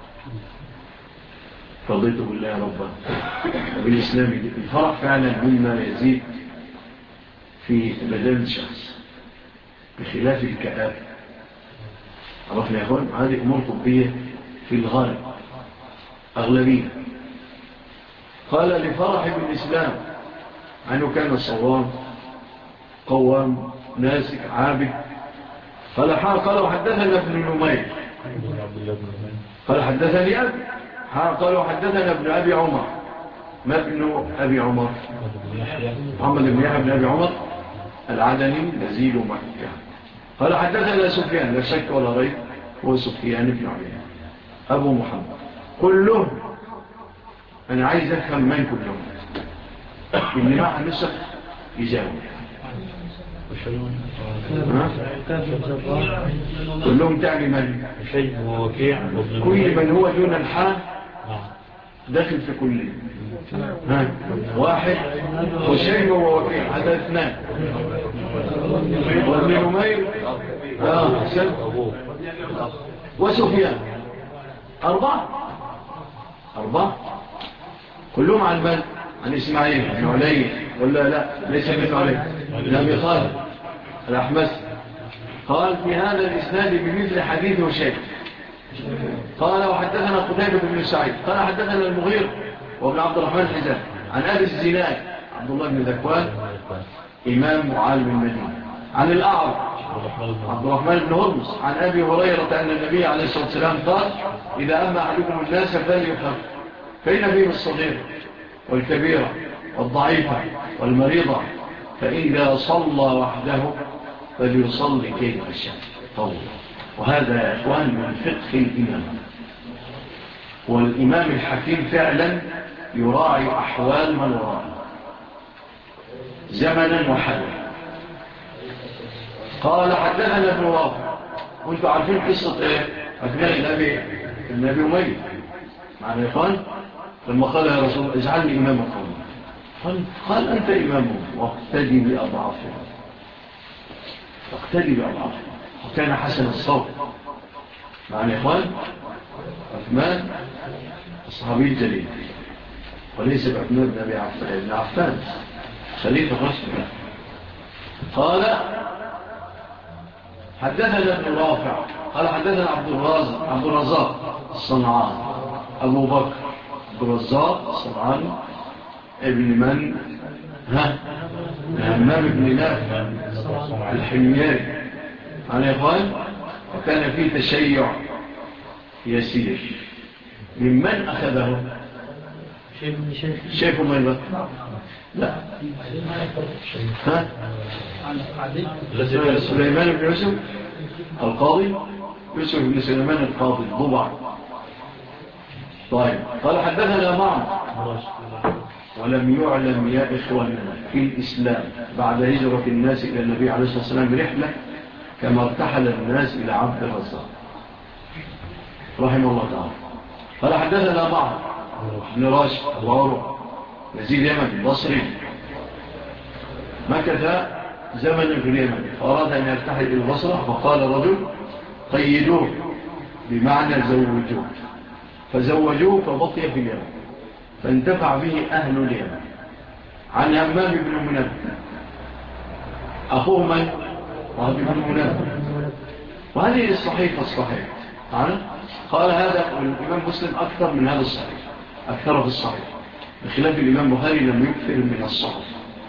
رضيت بالله ربا وبالإسلام. الفرح فعلا مما يزيد في بدن الشخص بخلاف الكآبة. عرفنا يا أخوان، هذه أمور طبية في الغالب أغلبية. قال لفرح بالإسلام عنه كان صوام قوام ناسك عابد. قال وحدثنا ابن نمير قال حدثني أبي. قال وحدثنا ابن أبي عمر. ما ابن أبي عمر؟ محمد بن يحيى بن أبي عمر العدني نزيل مكة. قال حدثنا سفيان لا شك ولا ريب هو سفيان بن عيينة أبو محمد. كلهم أنا عايز أفهم من كلهم اللي معه نسخ يجاوب. كلهم تعني من؟ كل من هو دون الحال داخل في كل واحد. وشيء ووكيع هذا اثنان. وابن نمير وسفيان أربعة كلهم عن من؟ عن إسماعيل بن علي ولا لا؟ ليس بن علي بن أبي خالد الأحمسي قال في هذا الإسناد بمثل حديث وشيء. قال وحدثنا قتيبة بن سعيد قال حدثنا المغير وابن عبد الرحمن الحزام عن أبي الزناد عبد الله بن ذكوان إمام معالم المدينة عن الأعرج عبد الرحمن بن هرمز عن أبي هريرة أن النبي عليه الصلاة والسلام قال إذا أما أحدكم الناس فليخف فإن فيهم الصغير والكبيرة والضعيفة والمريضة فإذا صلى وحده فليصلي كيف شاء طول. وهذا يا إخوان من فقه الإمام، والإمام الحكيم فعلا يراعي أحوال من وراءه زمنا وحالا. قال حدثنا ابن رافع وانتم عارفين قصة أثناء النبي أمية معنى يا إخوان لما قال يا رسول الله اجعلني إمام قومي قال أنت إمامهم واقتدي بأضعافهم وكان حسن الصوت معنى يا إخوان عثمان الصحابي الجليل وليس بعثمان بن عفان خليفة رسول. قال حدثنا ابن رافع قال حدثنا عبد الرزاق الصنعاني أبو بكر عبد الرزاق الصنعاني ابن من همام بن نافع الحمياري عن إخوان. وكان فيه تشيع يسير ممن أخذه شيخ من لا سليمان بن يوسف القاضي يوسف بن سليمان القاضي ضبع. طيب قال حدثنا معمر ولم يعلم يا إخواننا في الإسلام بعد هجرة الناس إلى النبي عليه الصلاة والسلام برحلة كما ارتحل الناس إلى عبد الرزاق رحمه الله تعالى. قال حدثنا معمر بن راشد وعروة يزيد يمن البصري مكث زمن في اليمن فأراد أن يرتحل إلى البصرة فقال رجل قيدوه بمعنى زوجوه فزوجوه فبقي في اليمن فانتفع به أهل اليمن. عن همام بن منبه أخوه من؟ وهب بن منبه وهذه الصحيفة الصحيح قال هذا الإمام مسلم أكثر من هذا الصحيح أكثر في الصحيح بخلاف الإمام بخاري لم يكثر من الصحيح.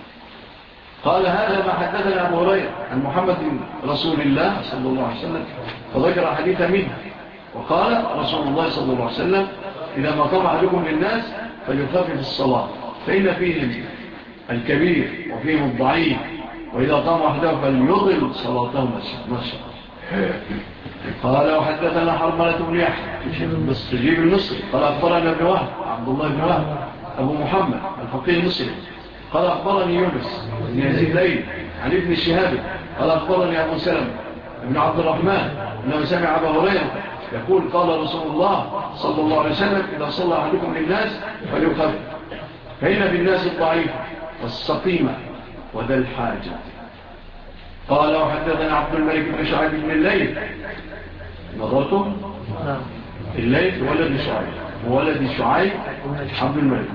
قال هذا ما حدثنا أبو هريرة عن محمد رسول الله صلى الله عليه وسلم فذكر حديث منه وقال رسول الله صلى الله عليه وسلم إذا ما قام أحدكم للناس فليخفف الصلاة فإن فيهم الكبير وفيهم الضعيف وإذا قام أحدهم فليضل صلاتهم مشاء. قال وحدثنا حرملة بن يحيى جيب المصري قال أخبرنا ابن وهب عبد الله بن وهب أبو محمد الفقيه المصري قال أخبرني يونس بن يزيد ليل عن ابن شهاب قال أخبرني أبو سلمة ابن عبد الرحمن أنه سمع أبا هريرة يقول قال رسول الله صلى الله عليه وسلم إذا صلى أحدكم للناس فليخفف فإن بالناس الضعيف والسقيمة وذا الحاجة. قال وحدثنا عبد الملك بن شعيب بن الليل نظرتم الليل ولد شعيب عبد الملك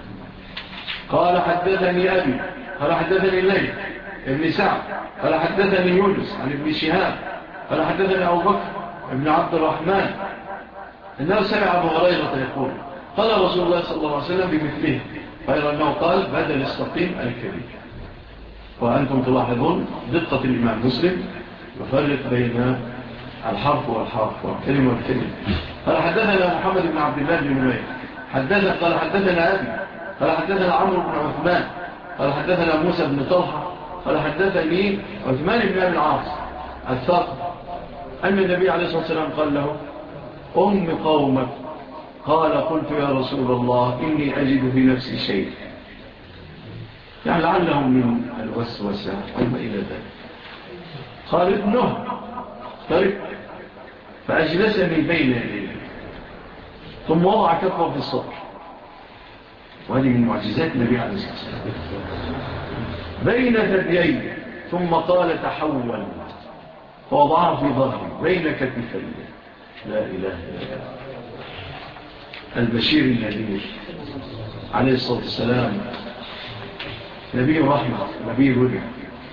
قال حدثني أبي قال حدثني الليل ابن سعد قال حدثني يونس عن ابن شهاب قال حدثني أبو بكر ابن عبد الرحمن أنه سمع أبو هريرة يقول قال رسول الله صلى الله عليه وسلم بمثله غير أنه قال بدل السقيم الكبير. وأنتم تلاحظون دقة الإمام مسلم يفرق بين الحرف والحرف والكلمة والكلمة. قال حدثنا محمد بن عبد الله بن نمير قال حدثنا أبي قال حدثنا عمرو بن عثمان قال حدثنا موسى بن طلحة قال حدثني عثمان بن أبي العاص الثقب أن النبي عليه الصلاة والسلام قال له أم قومك قال قلت يا رسول الله إني أجد في نفسي شيء يعني لعلهم من الوسوسة أما إلى ذلك. قال ابنه طيب فأجلسني بين يديه ثم وضع كفه في الصدر وهذه من معجزات النبي عليه الصلاة والسلام بين ثدييه ثم قال تحول فوضعه في ظهري بين كتفي لا إله إلا الله البشير النذير عليه الصلاة والسلام نبي رحمة نبي هدى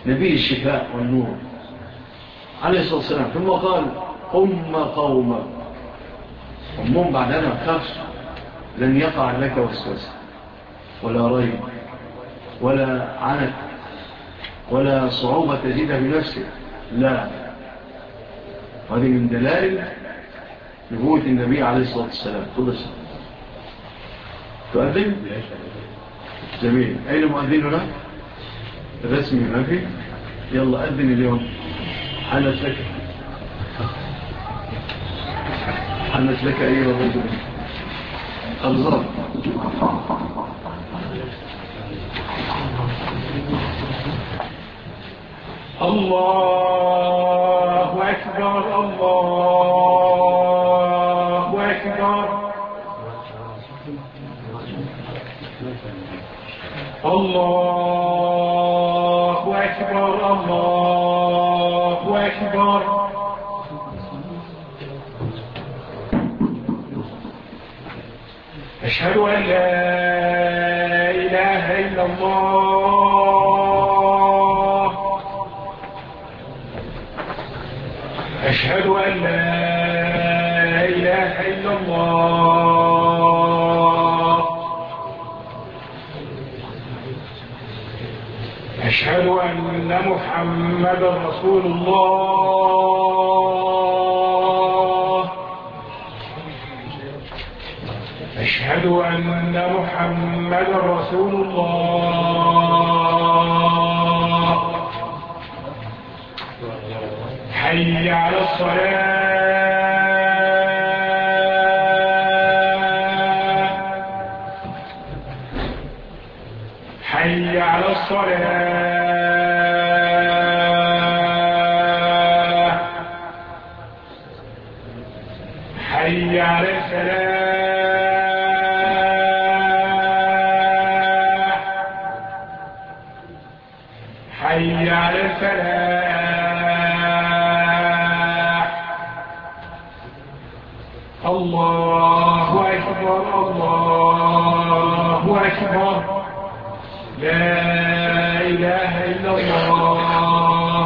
نبي الشفاء والنور عليه الصلاة والسلام. ثم قال قومك أمهم بعدنا خفش لن يقع لك وسوسة ولا ريب ولا عنك ولا صعوبة تجدها بنفسك، لا. هذه من دلائل نبوة النبي عليه الصلاة والسلام. تدرس تؤذن؟ جميل. أين مؤذننا؟ الرسمي ما في؟ يلا أذن اليوم. حنت لك أيها الرجل أرزاق. الله أكبر الله أكبر الله أكبر الله أكبر. أشهد أن لا إله إلا الله. أشهد أن لا إله إلا الله. أشهد أن محمد رسول الله. أشهد أن محمد رسول الله. حي على الصلاة. حي على الصلاة. حي على الفلاح. حي على الفلاح. الله أكبر الله أكبر. لا إله إلا الله.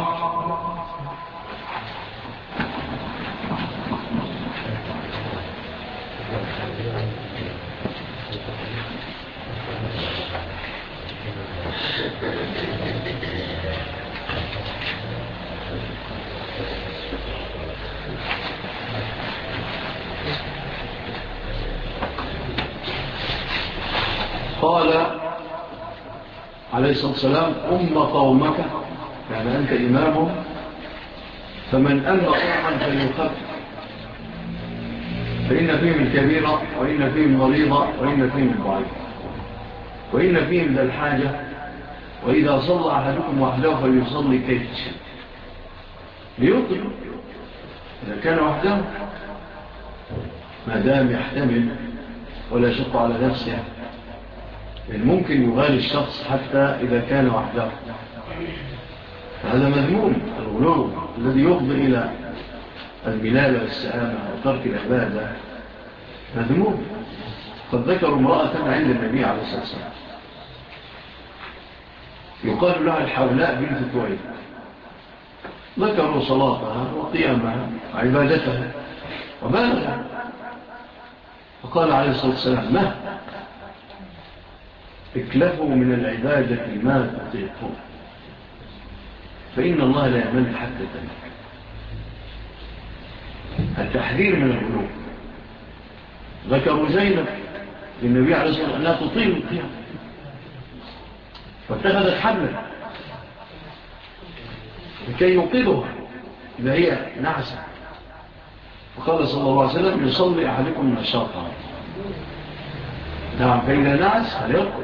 قال عليه الصلاة والسلام قومك، يعني أنت إمامهم، فمن أمن قوما فليخفف، فإن فيهم الكبيرة وإن فيهم المريضة وإن فيهم الضعيف وإن فيهم ذا الحاجة، وإذا صلى أحدكم وحده فليصلي كيف ليطلب. إذا كان وحده ما دام يحتمل ولا يشق على نفسه، ممكن يغالي الشخص حتى إذا كان وحده، فهذا مذموم. الغلو الذي يفضي إلى الملالة والسآمة وترك العبادة مذموم. قد ذكروا امرأة عند النبي عليه الصلاة والسلام يقال لها الحولاء بنت تويل، ذكروا صلاتها وقيامها وعبادتها وبالغها، فقال عليه الصلاة والسلام ما اكلفوا من العبادة ما تطيقون، فإن الله لا يمل حتى تمل. التحذير من الغلو. ذكروا زينب للنبي عليه الصلاة والسلام أنها تطيل القيام، فاتخذت حبلا لكي يوقظها إذا هي نعسة، وقال صلى الله عليه وسلم يصلي أحدكم من الشاطئ. نعم، فإذا نعس فليرقل.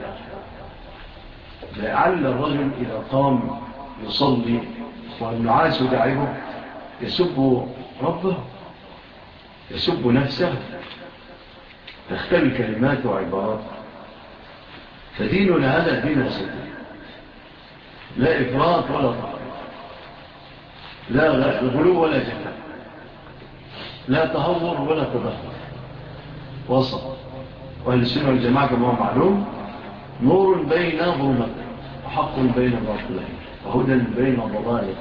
لعل الرجل إذا قام يصلي والنعاس يدعيه يسب ربه، يسب نفسه، تختل كلمات وعبارات. فديننا هذا دين وسط، لا إفراط ولا تفريط، لا غلو ولا جفاء، لا تهور ولا تدخل، وسط. وأهل السنة والجماعة كما هو معلوم نور بين ظلمات وحق بين باطلين. وهدى بين ضلال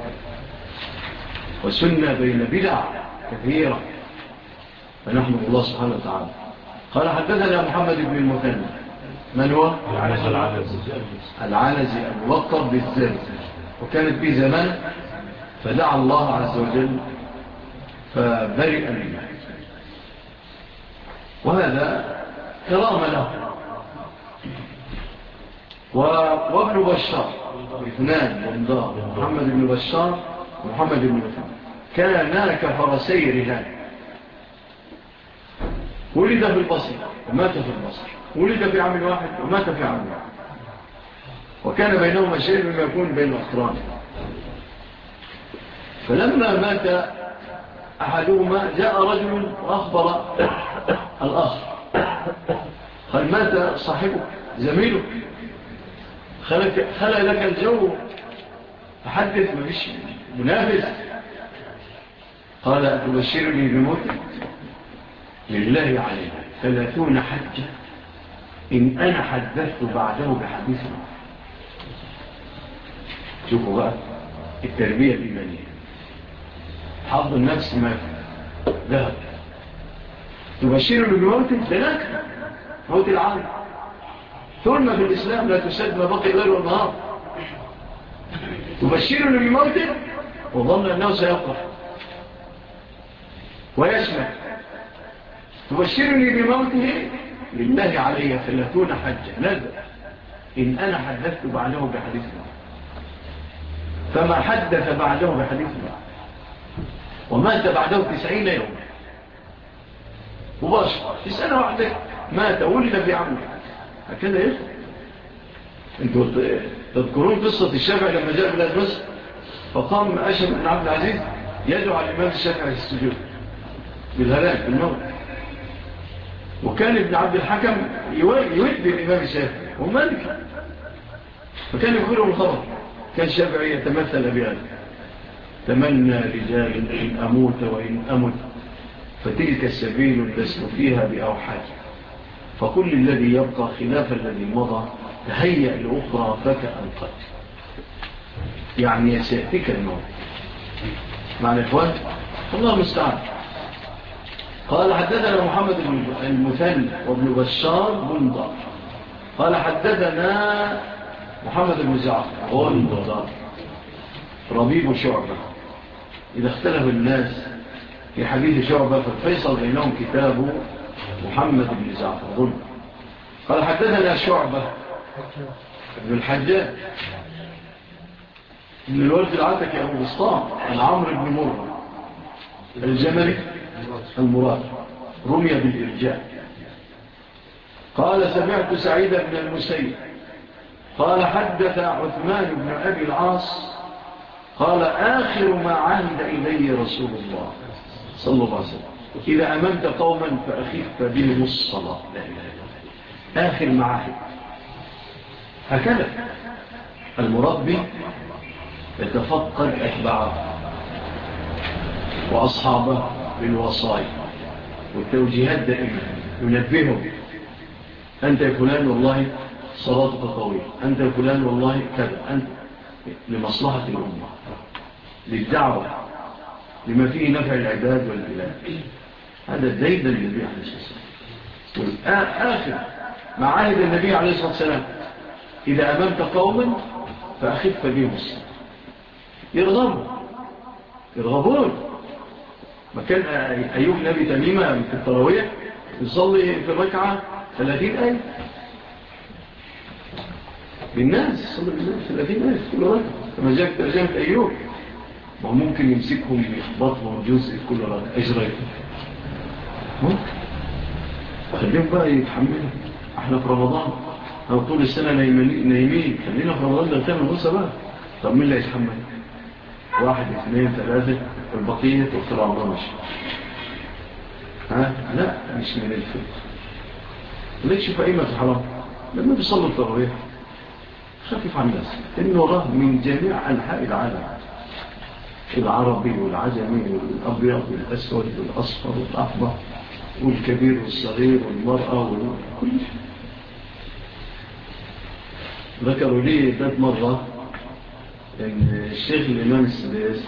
وسنة بين بدع كثيرة، فنحمد الله سبحانه وتعالى. قال حدثنا محمد بن المثنى. من هو؟ العنزي الملقب بالزرزي، وكانت به زمان فدعا الله عز وجل فبرئ منه، وهذا كرامة له. وابن بشار اثنان بندار، محمد بن بشار ومحمد بن مثنى، كانا كفرسي رهان. ولد في البصر ومات في البصر، ولد في عام واحد ومات في عام واحد، وكان بينهما شيء مما يكون بين الأقران. فلما مات أحدهما جاء رجل وأخبر الآخر، قال مات صاحبك زميلك، خلى لك الجو، فحدث ما فيش منافس. قال أتبشرني بموتك؟ لله علينا 30 حجة إن أنا حدثت بعده بحديث. شوفوا بقى التربية الإيمانية، حظ النفس ما ذهب. تبشرني بموتك؟ لنك موت العالم. ثم في الإسلام لا تسد ما بقي الليل والنهار. تبشرني بموتك وظن أنه سيفرح ويسمع. تبشرني بموته؟ لله علي 30 حجة نذر إن أنا حدثت بعده بحديث الله. فما حدث بعده بحديث الله، ومات بعده 90 يوم مباشر، في سنة واحدة مات، ولد في عمه. هكذا يخطئ. انتوا تذكرون قصة الشافعي لما جاء بلاد مصر، فقام أشهر بن عبد العزيز يدعو على الإمام الشافعي السجود بالهلاك بالموت، وكان ابن عبد الحكم يودي الإمام الشافعي ومالك، فكان يقوله الخبر. كان الشافعي يتمثل بهذا: تمنى رجال إن أموت وإن أمت، فتلك السبيل لست فيها بأوحاج، فكل الذي يبقى خلاف الذي مضى تهيأ لأخرى فكأنقت. يعني يسأتك الموت. معنى إخوان الله مستعان. قال حدثنا محمد بن المثنى وابن بشار بندر. قال حدثنا محمد بن جعفر بندر ربيب شعبة. إذا اختلف الناس في حديث شعبة فالفيصل بينهم كتاب محمد بن جعفر بندر. قال حدثنا شعبة ابن الحجاج ابن الولد العتكي أبو بسطام عن عمرو بن مرة الجملي المراد رمي بالإرجاء. قال سمعت سعيد بن المسيب قال حدث عثمان بن أبي العاص قال آخر ما عهد إلي رسول الله صلى الله عليه وسلم إذا أممت قوما فأخف بهم الصلاة. لا إله إلا الله. آخر ما عهد. هكذا المربي يتفقد أتباعه وأصحابه بالوصايا والتوجيهات دائما، ينبههم: أنت يا فلان والله صلاتك طويلة، أنت يا فلان والله كذا، أنت لمصلحة الأمة، للدعوة، لما فيه نفع العباد والبلاد. هذا الديدن النبي عليه الصلاة والسلام. آخر مع عهد النبي عليه الصلاة والسلام إذا أممت قوما فأخف بهم الصلاة. يرغبون. ما كان أيوب نبي تميمة في التراويح يصلي في الركعة 30 آية بالناس، صلي بالناس 30 آية في كل ركعة، كما جاء ترجمة أيوب. وممكن يمسكهم يخبطهم جزء في كل ركعة أجريهم، ممكن خليهم بقى يتحملوا. احنا في رمضان طول السنة نايمين، خلينا في رمضان نغتنم الغصة بقى. طب مين اللي يتحمل؟ 1 2 3 والبقية وفي رمضان مش لا، مش من الفقه. ليش في أئمة حرام لما بيصلوا التراويح خفف عن الناس، إنه راه من جميع أنحاء العالم، العربي والعجمي والأبيض والأسود والأصفر والأحمر والكبير والصغير والمرأة وكل شيء. ذكروا لي ذات مرة إن الشيخ الإمام السداس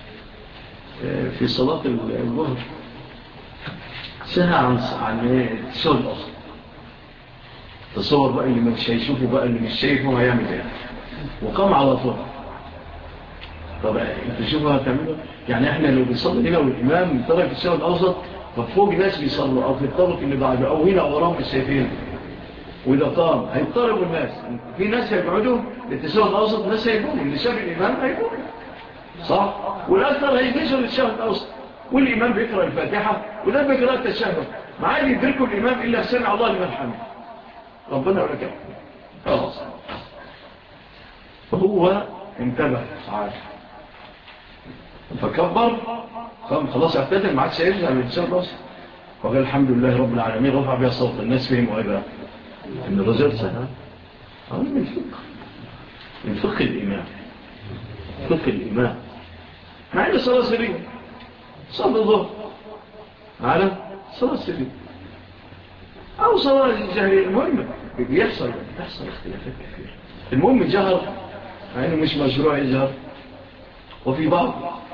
في صلاة الظهر سهى عن التشهد الأوسط. تصور بقى اللي مش هيشوفه بقى اللي مش شايفه هيعمل ايه، وقام على طول. طب انت شوفوا هتعملوا يعني احنا لو بنصلي هنا والإمام ترك التشهد الأوسط ففوق ناس بيصلوا أو في الطرق اللي بعد أو هنا وراهم الشايفين، وإذا قام هيضطربوا الناس. في ناس هيقعدوا للتشهد الأوسط، ناس هيقوموا، اللي شاف الإمام هيقوم صح، والأكثر هيجلسوا للتشهد الأوسط، والإمام بيقرأ الفاتحة وده بيقرأ التشهد، ما عاد يدركوا الإمام إلا سمع الله لمن حمده ربنا ولك خلاص. فهو انتبه عارف فكبر قام خلاص اعتدل ما عادش يرجع للتشهد الأوسط، وقال الحمد لله رب العالمين، رفع بها صوت. الناس فهموا ايه بقى؟ ان الرجل سهل من فقه الإمام، فقه الإمام مع إنه صلاة سرية، صلاة الظهر على صلاة سرية أو صلاة جهرية، المهم بيحصل اختلافات كثيرة. المهم جهر مع إنه مش مشروع الجهر. وفي بعض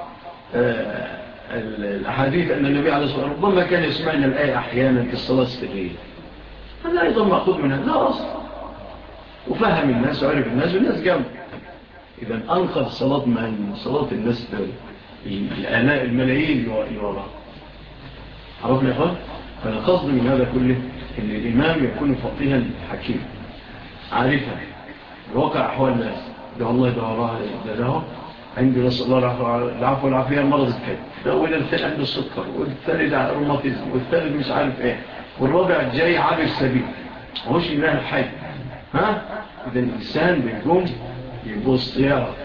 الأحاديث أن النبي عليه الصلاة والسلام ربما كان يسمعنا الآية أحيانا في الصلاة السرية، هذا أيضا مأخوذ منها لا أصل، وفهم الناس وعرف الناس والناس جنب. إذا أنقذ صلاة من صلاة الناس الآلاء الملايين يورا. عرفنا يا أخوان؟ فالقصد من هذا كله أن الإمام يكون فقيها حكيم عارفا الواقع أحوال الناس. ده والله ده وراها ده له عنده نسأل الله العفو والعافية مرض الكلب، ده ولا الثاني عنده السكر، والثاني ده روماتيزم، والثالث مش عارف ايه، والرابع جاي عابر سبيل مش الله الحي. ها إذا الإنسان بيقوم يبص يعرف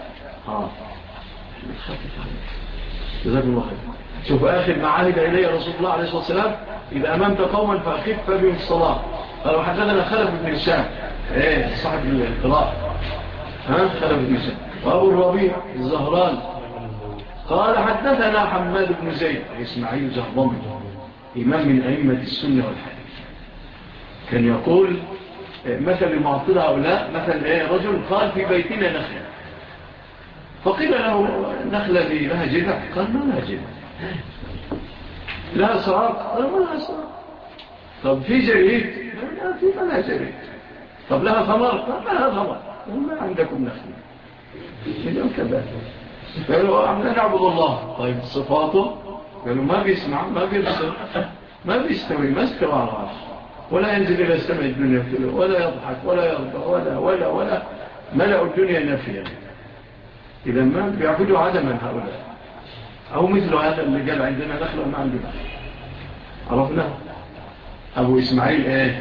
جزاك الله خير. شوف آخر ما عهد إليه رسول الله عليه الصلاة والسلام إذا أمامت قوما فأخف بهم الصلاة. قالوا حدثنا خلف بن هشام صاحب القراءة خلف بن هشام، وأبو الربيع الزهران قال حدثنا حماد بن زيد إسماعيل زهضمي إمام من أئمة السنة والحديث، كان يقول مثل المعطلة هؤلاء مثل رجل قال في بيتنا نخلة، فقيل له نخلة لها جذع، قال ما لها جذع. لها سراق، قال ما لها سراق. طب في جريد، ما لها جريد. طب لها ثمر، قال ما لها ثمر. ما عندكم نخلة إذن كذلك. قالوا عمنا نعبد الله. طيب صفاته قالوا ما بيسمع ما بيبصر ما بيستوي ما استوى على العرش ولا ينزل إلى سمع الدنيا ولا يضحك ولا يرضى ولا ملأ الدنيا نافيا. إذا ما بيعبدوا عدما هؤلاء، أو مثل هذا اللي قال عندنا نخلة ما عندنا. عرفنا أبو إسماعيل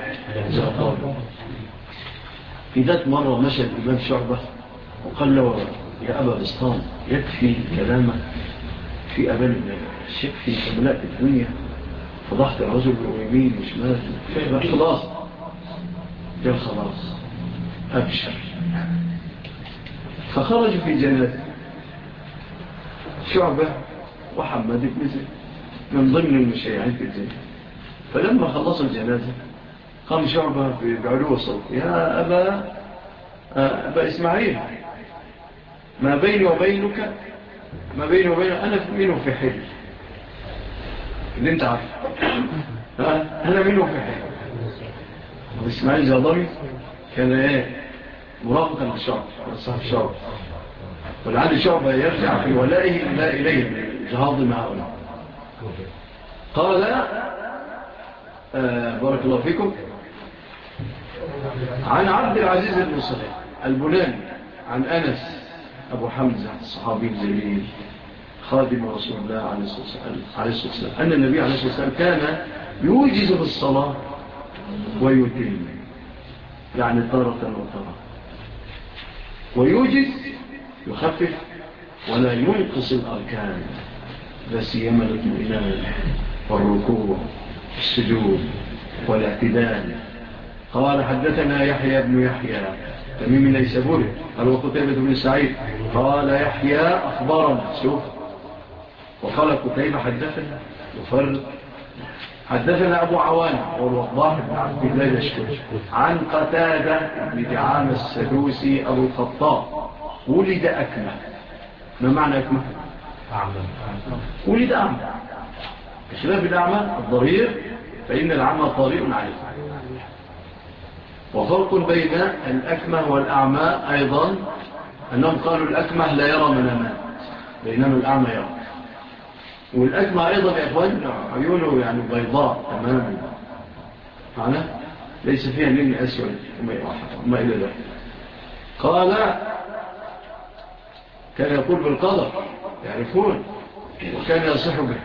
في ذات مرة مشى الإمام شعبة وقال له يا أبا بسطام يكفي كلامك في أبن الشيخ في ملأت الدنيا، فضحت الرجل ويمين وشمال خلاص. قال خلاص أبشر. فخرج في جنازة شعبة وحمد بن زيد من ضمن المشيعين في الجنة. فلما خلصوا الجنازة قام شعبة بعلو الصوت يا أبا إسماعيل ما بيني وبينك أنا منه في حل اللي انت عارف أنا منه في حل. وإسماعيل زهضمي كان مرافقا للشعب صاحب الشعب، ولعل الشعب يرجع في ولائه لا إليه جهاض مع هؤلاء. قال بارك الله فيكم عن عبد العزيز المصري البناني عن أنس أبو حمزة الصحابي الجليل خادم رسول الله عليه الصلاة والسلام أن النبي عليه الصلاة والسلام كان يوجز بالصلاة ويتم، يعني طارة وطارة، ويوجز يخفف ولا ينقص الأركان لا سيما الاطمئنان والركوع السجود والاعتدال. قال حدثنا يحيى بن يحيى تميم النيسابوري قال وقتيبة بن سعيد قال يحيى أخبارنا شوف، وقال قتيبة حدثنا يفرق حدثنا أبو عوان والوضاح بن عبد الله الأشكري عن قتادة بن دعامة السدوسي أبو الخطاب ولد أكمه. ما معنى أكمه؟ ولد أعمى. بخلاف الأعمى الضرير فإن العمى طريق عليه. وفرق بين الأكمه والأعمى أيضا أنهم قالوا الأكمه لا يرى منامات بينما الأعمى يرى. والأكمه أيضا يا أخوان عيونه يعني بيضاء تماما معنى ليس فيها لين أسود وما إلى ذلك. قال كان يقول بالقدر يعرفون وكان يصح به.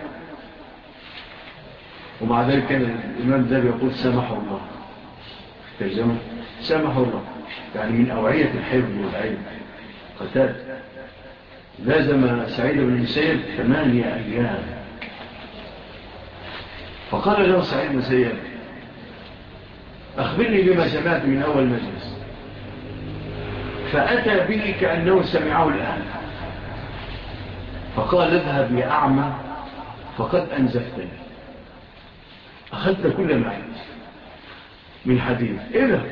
ومع ذلك كان الإمام الذهبي يقول سامحه الله ترجمة سامحه الله يعني من أوعية الحفظ والعلم. قتال لازم سعيد بن المسيب 8 أيام. فقال له سعيد بن المسيب أخبرني بما سمعت من أول مجلس. فأتى به كأنه سمعه الآن. فقال اذهب يا أعمى فقد أنزفتني. أخذت كل ما من حديث إذا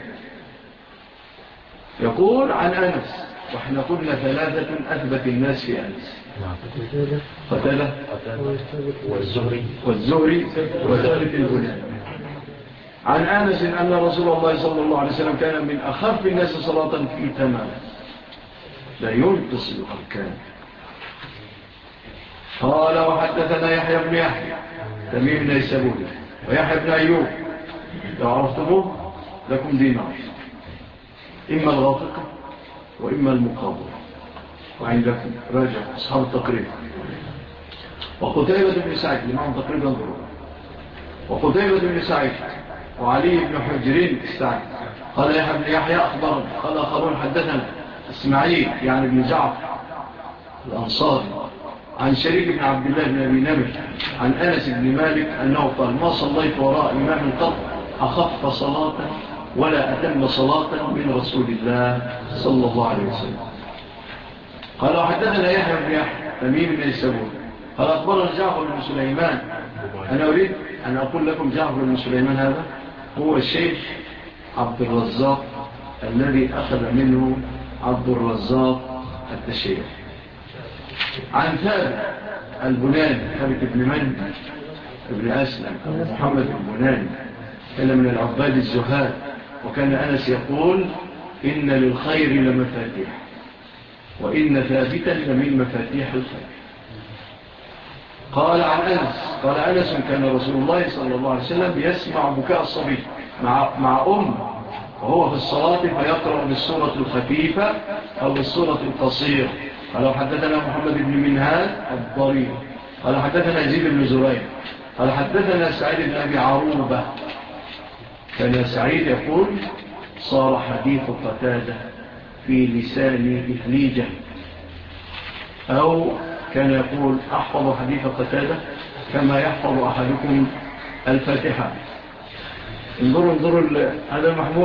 يقول عن أنس وإحنا قلنا 3 أثبت الناس في أنس قتله والزهري وثالث البنان. عن أنس أن رسول الله صلى الله عليه وسلم كان من أخف الناس صلاة في تمام لا ينقص الأركان. قال وحدثنا يحيى بن يحيى تميم النيسابوري ويحيى بن أيوب لو عرفتموه لكم دينار إما الغافقة وإما المقابل وعندكم راجع أصحاب التقريب. وقتيبة بن سعيد لمعهم تقريبا ضرورة. وقتيبة بن سعيد وعلي بن حجرين السعيد قال يحيى بن يحيى أخبرنا قال آخرون حدثنا إسماعيل يعني بن جعفر الأنصاري عن شريك بن عبد الله بن أبي نمر عن أنس بن مالك أنه قال ما صليت وراء إمام قط أخف صلاة ولا أتم صلاة من رسول الله صلى الله عليه وسلم. قال وحدثنا يحيى بن يحيى تميم بن النيسابوري قال أخبرنا جعفر بن سليمان. أنا أريد أن أقول لكم جعفر بن سليمان هذا هو الشيخ عبد الرزاق الذي أخذ منه عبد الرزاق التشيع. عن ثابت البناني ثابت بن من ابن أسلم أبو محمد البناني كان من العباد الزهاد. وكان أنس يقول إن للخير لمفاتيح وإن ثابتا لمن مفاتيح الخير. قال عن أنس قال أنس كان رسول الله صلى الله عليه وسلم يسمع بكاء الصبي مع وهو في الصلاة فيقرأ بالسورة الخفيفة أو بالسورة القصيرة. قال حدثنا محمد بن منهال الضرير قال حدثنا يزيد بن زرير قال حدثنا سعيد بن أبي عروبة. كان سعيد يقول صار حديث قتادة في لسان إفليجة أو كان يقول أحفظ حديث قتادة كما يحفظ أحدكم الفاتحة. انظروا هذا المحمود.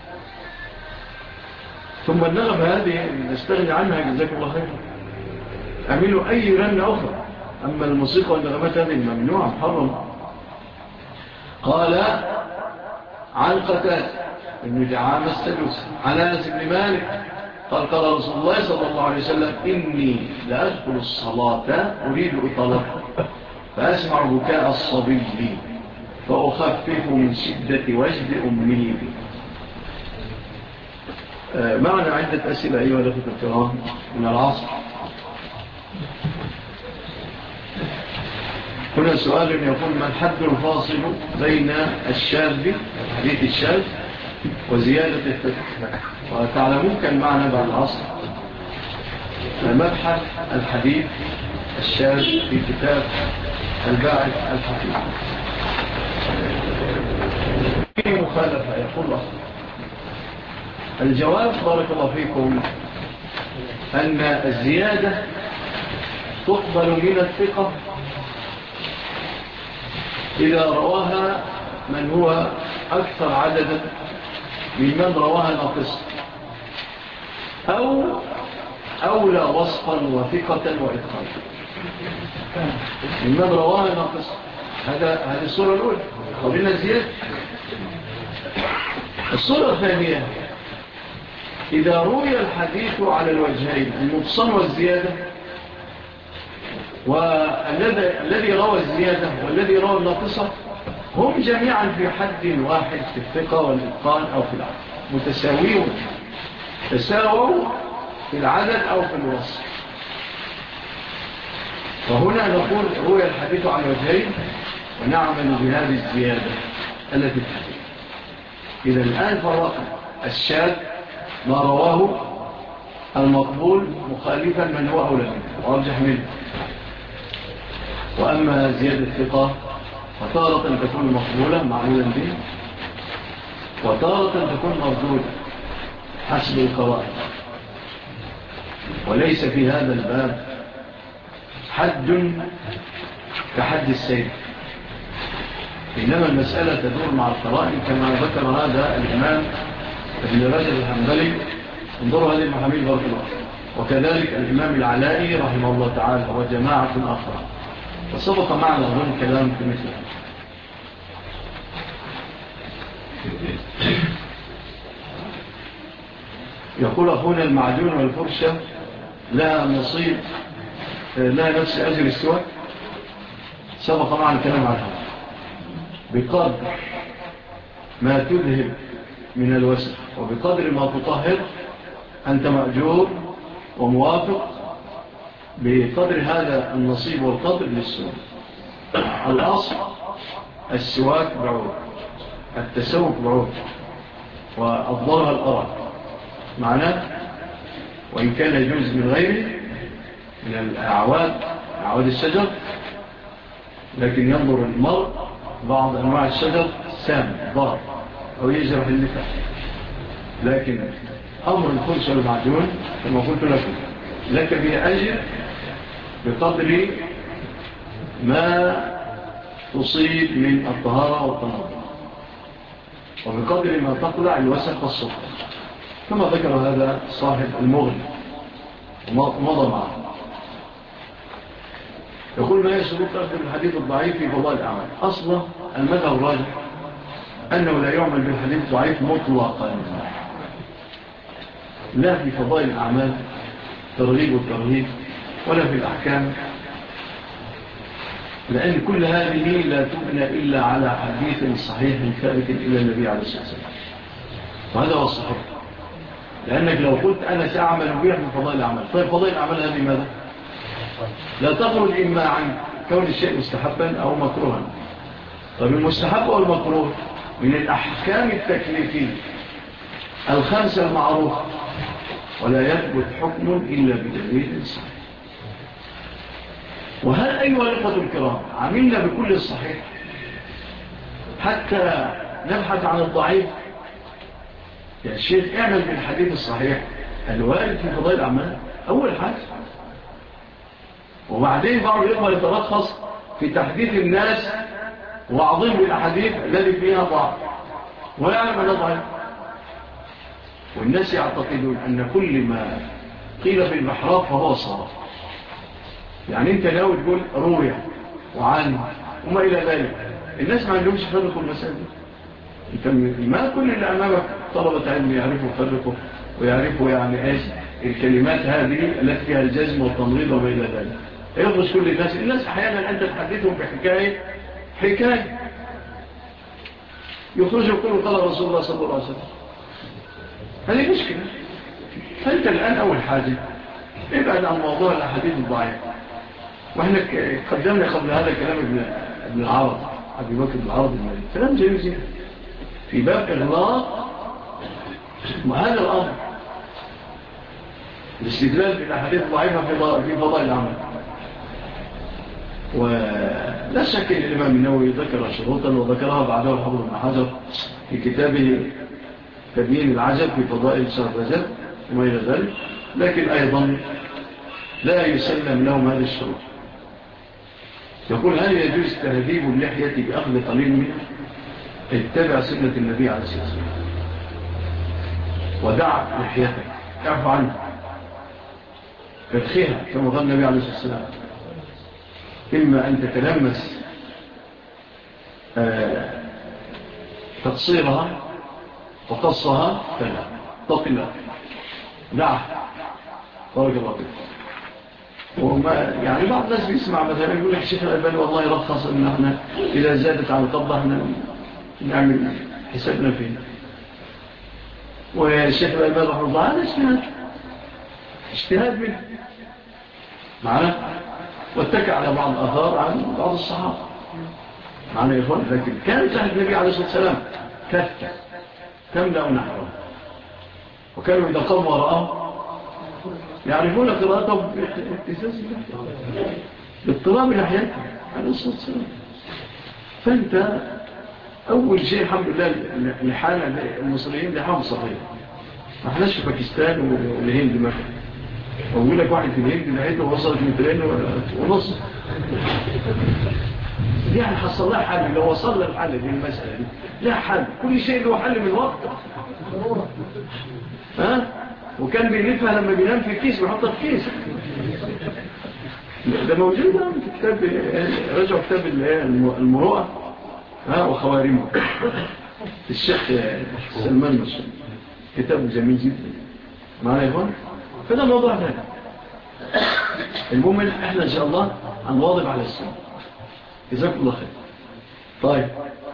ثم النغم هذه نستغني عنها جزاكم الله خير. اعملوا أي رنة أخرى. أما الموسيقى والنغمات هذه ممنوعة محرمة. قال عن قتادة بن دعامة السدوسي عن أنس بن مالك قال قال رسول الله صلى الله عليه وسلم إني لأدخل الصلاة أريد إطالتها فأسمع بكاء الصبي فأخفف من شدة وجد أمي. معنا عدة أسئلة أيها الأخوة الكرام من العصر. هنا سؤال يقول ما الحد الفاصل بين الشاذ حديث الشاذ وزيادة الفتح؟ وتعلمون كان معنا بعد العصر مبحث الحديث الشاذ في كتاب الباعث الحقيقي. في مخالفة يقول الله. الجواب بارك الله فيكم أن الزيادة تقبل من الثقة إذا رواها من هو أكثر عددا ممن رواها ناقصا أو أولى وصفا وثقة وإتقان ممن رواها ناقصا. هذه الصورة الأولى قبلنا الزيادة. الصورة الثانية إذا روي الحديث على الوجهين النقصان والزيادة، والذي روى الزيادة والذي روى الناقصة هم جميعا في حد واحد في الثقة والإتقان أو في العدد، متساويون، تساووا في العدد أو في الوصف. وهنا نقول روي الحديث على الوجهين ونعمل بهذه الزيادة التي في الحديث. إذا الآن فرق الشاذ ما رواه المقبول مخالفا من هو أولى منه وأرجح منه. وأما زيادة الثقة فتارة تكون مقبولة معمولا به، وتارة تكون مردودة حسب القواعد. وليس في هذا الباب حد كحد السيف، إنما المسألة تدور مع القرائن كما ذكر هذا الإمام ابن رجب الحنبلي، انظروا هذه المحاميل بارك الله، وكذلك الإمام العلائي رحمه الله تعالى وجماعة أخرى. وسبق معنا أظن كلام في مثل هذا. يقول أخونا المعجون والفرشة لها نصيب، لها نفس أجر السواك. سبق معنا كلام عنها. بقدر ما تذهب من الوسخ وبقدر ما تطهر أنت مأجور وموافق بقدر هذا النصيب والقدر للسواك. الأصل السواك بعود، التسوق بعود، وأفضلها الأرض معناه، وإن كان يجوز من غيره من الأعواد، أعواد الشجر، لكن ينظر المرء بعض أنواع الشجر سام ضار أو يجرح اللفاف. لكن أمر الفرشة والمعجون كما قلت لكم لك به أجر بقدر ما تصيب من الطهارة والتنظيف، وبقدر ما تطلع الوسخ والصفر، كما ذكر هذا صاحب المغني ومضى معه. يقول ما يشرط أخذ الحديث الضعيف في فضائل الأعمال. أصلا المذهب الراجح أنه لا يعمل بالحديث الضعيف مطلقا، لا في فضائل الأعمال ترغيب والترهيب ولا في الأحكام، لأن كل هذه لا تبنى إلا على حديث صحيح ثابت إلى النبي عليه الصلاة والسلام، وهذا هو الصحيح. لأنك لو قلت أنا سأعمل بها من فضائل الأعمال، طيب فضائل الأعمال هذه ماذا؟ لا تخرج إما عن كون الشيء مستحبا أو مكروها. طيب المستحب والمكروه من الأحكام التكليفية الخمسة المعروفة، ولا يثبت حكم إلا بدليل صحيح. وهل أيها الإخوة الكرام عملنا بكل الصحيح حتى نبحث عن الضعيف؟ يا شيخ اعمل بالحديث الصحيح الوارد في فضائل الأعمال أول حاجة، وبعدين بعض الإخوة يترخص في تحديث الناس وعظيم بالأحاديث الذي فيها ضعف ويعلم أنه ضعيف، والناس يعتقدون أن كل ما قيل في المحراب فهو الصواب. يعني أنت لو تقول روية وعنه وما إلى ذلك، الناس ما عندهمش فرقوا المسائل دي. ما كل اللي أمامك طلبة علم يعرفوا فرقوا ويعرفوا يعني إيش الكلمات هذه التي فيها الجزم والتمريض وما إلى ذلك. يخرج كل الناس أحيانا أنت تحدثهم بحكاية يخرجوا كل قال رسول الله صلى الله عليه وسلم. هذه مشكلة. فأنت الآن أول حاجة ابعد عن موضوع الأحاديث الضعيفة. وإحنا قدمنا قبل هذا كلام ابن العرب أبي بكر بن العرب المالي، كلام جميل في باب إغلاق وهذا الأمر الاستدلال بالأحاديث الضعيفة في فضائل العمل. ولا شك أن الإمام النووي ذكر شروطا وذكرها بعده الحافظ بن حجر في كتابه تبيين العجب في فضائل شهر رجب وما إلى ذلك، لكن أيضا لا يسلم لهم هذه الشروط. يقول هل يجوز تهذيب اللحية بأخذ قليل منها؟ اتبع سنة النبي عليه الصلاة والسلام ودع لحيتك اعفو عنها ارخيها كما قال النبي عليه الصلاة والسلام. إما أن تتلمس تقصيرها وقصها فلا تقل، نعم بارك الله فيك. وما يعني بعض الناس بيسمع مثلا يقول لك الشيخ الألباني والله يرخص ان احنا اذا زادت عن القبضة احنا نعمل حسابنا فيه. والشيخ الألباني رحمه الله هذا اجتهاد منه معنا، واتكى على بعض الآثار عن بعض الصحابة معنا يا إخوان. لكن كانت أهل النبي عليه الصلاة والسلام كثة تملأ نحره، وكانوا إذا قاموا وراءه يعرفون قراءته باضطراب ناحيته عليه الصلاة والسلام. فأنت أول شيء الحمد لله لحال المصريين لحام صغير، ما احناش في باكستان والهند مثلا، وأقول لك واحد في الهند لقيته وصلت مترين ونص، يعني حصل لها حل. لو وصل لها الحل دي المسألة دي لا حل، كل شيء له حل من الوقت. وكان بيلفها لما بينام في الكيس بيحطها في كيس. ده موجود في كتاب، رجعوا كتاب المروءة وخوارمه الشيخ سلمان مشهور، كتاب جميل جدا معنا يا إخوان. فده موضوع ثاني. المهم احنا ان شاء الله هنواظب على السنة. جزاكم الله خير. طيب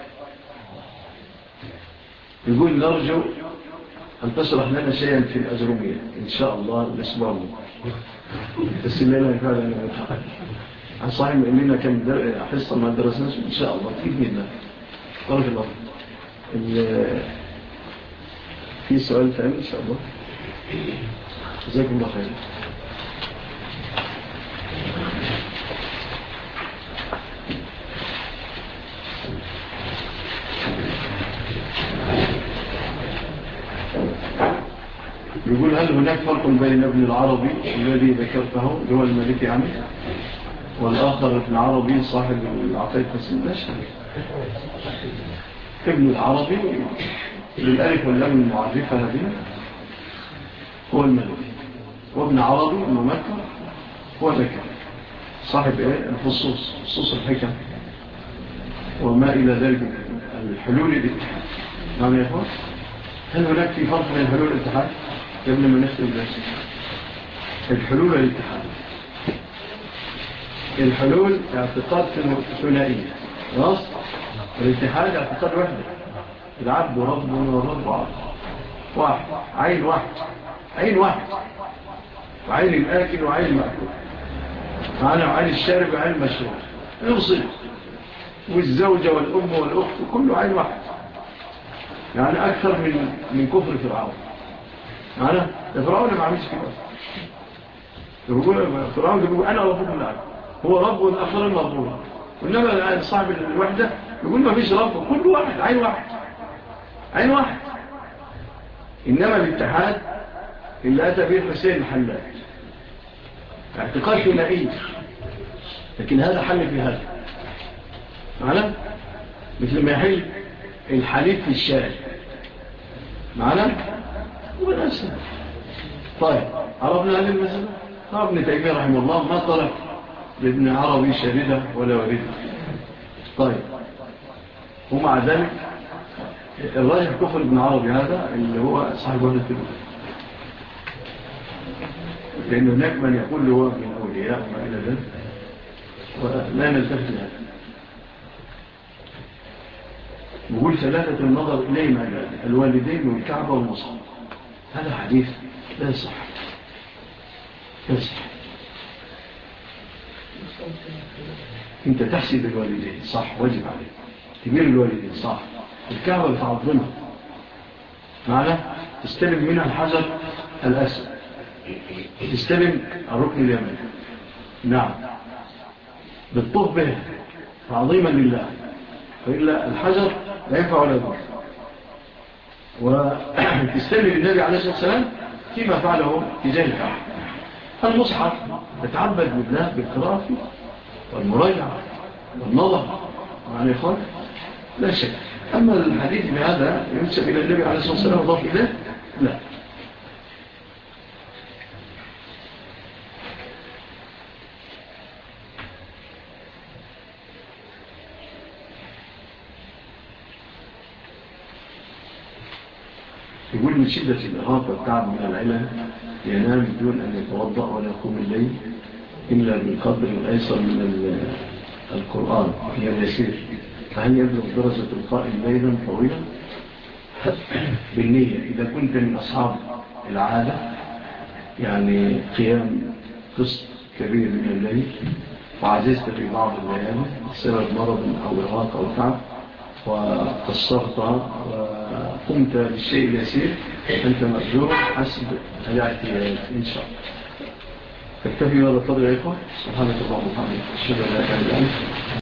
يقول نرجو أن تشرح لنا شيئا في الأجرومية إن شاء الله الأسبوع المقبل. بس الليلة فعلا أنا متحدث عن صحيح لنا كم حصة ما درسناش إن شاء الله بإذن الله. بارك الله في سؤال ثاني إن شاء الله. جزاكم الله خير. يقول هل هناك فرق بين ابن العربي الذي ذكرته اللي هو المالكي يعني والآخر ابن العربي صاحب العقيدة الحسين؟ لا شك. ابن العربي للألف واللام المعرفة هذه هو المالكي، وابن عربي الممكن هو ذكر صاحب الفصوص، فصوص الحكم وما إلى ذلك الحلول الاتحاد. نعم يا أخوان، هل هناك في فرق بين الحلول الاتحاد؟ قبل ما نختم ذلك الحلول الاتحاد، الحلول اعتقاد ثنائي خلاص، الاتحاد اعتقاد وحده، العبد رب والرب عبد واحد، عين واحد، عين واحد، وعين الآكل وعين المأكل معنا، وعين الشارب وعين المشروب نفصل، والزوجة والأم والأخت كله عين واحد. يعني أكثر من كفر فرعون معنا. فرعون ما عملش كده. فرعون يقول أنا ربكم العالم، هو رب والآخر المربوط. وإنما صاحب الوحدة يقول ما فيش رب، كل واحد عين واحد، عين واحد. إنما الاتحاد اللي أتى به الحسين الحلاج اعتقاد ثنائي، لكن هذا حل في هذا معنا، مثل ما يحل الحليب في الشاي معنا ونفسه. طيب عرفنا هذه المسألة. ابن تيمية رحمه الله ما طلب لابن عربي شاردة ولا وردة. طيب ومع ذلك الراجح كفر ابن عربي هذا اللي هو صاحب وحدة الوجود، لأن هناك من يقول له من أولياء وما إلى ذلك، ولا نلتفت لهذا. نقول ثلاثة النظر إليهما الوالدين والكعبة والمصحف، هذا حديث لا يصح، لا يصح. انت تحسب الوالدين صح، واجب عليك تبير الوالدين صح، الكعبة بتعظمها معنا، تستلم منها الحجر الأسود، تستلم الركن اليمني، نعم بالطوف به تعظيما لله، فإلا الحجر لا ينفع ولا يضر. وتستلم النبي عليه الصلاة والسلام فيما فعله تجاه الكعبة. المصحف تتعبد بالله بالقراءة والمراجعة والنظر معنى يخالف لا شك. أما الحديث بهذا ينسب إلى النبي عليه الصلاة والسلام وضاف إليه لا. يقول من شدة الإرهاق والتعب من العلم ينام بدون أن يتوضأ ولا يقوم الليل إلا بالقدر الأيسر من القرآن هي اليسير، فهل يبلغ درجة القائم ليلا طويلا؟ بالنية إذا كنت من أصحاب العادة يعني قيام قسط كبير من الليل وعجزت في بعض الليالي بسبب مرض أو إرهاق أو تعب وقصرت وقمت بالشيء اليسير أنت مأجور حسب الاعتياد إن شاء الله. تكتفي هذا القدر يا إخوة. سبحانك اللهم وبحمدك أشهد أن لا إله إلا أنت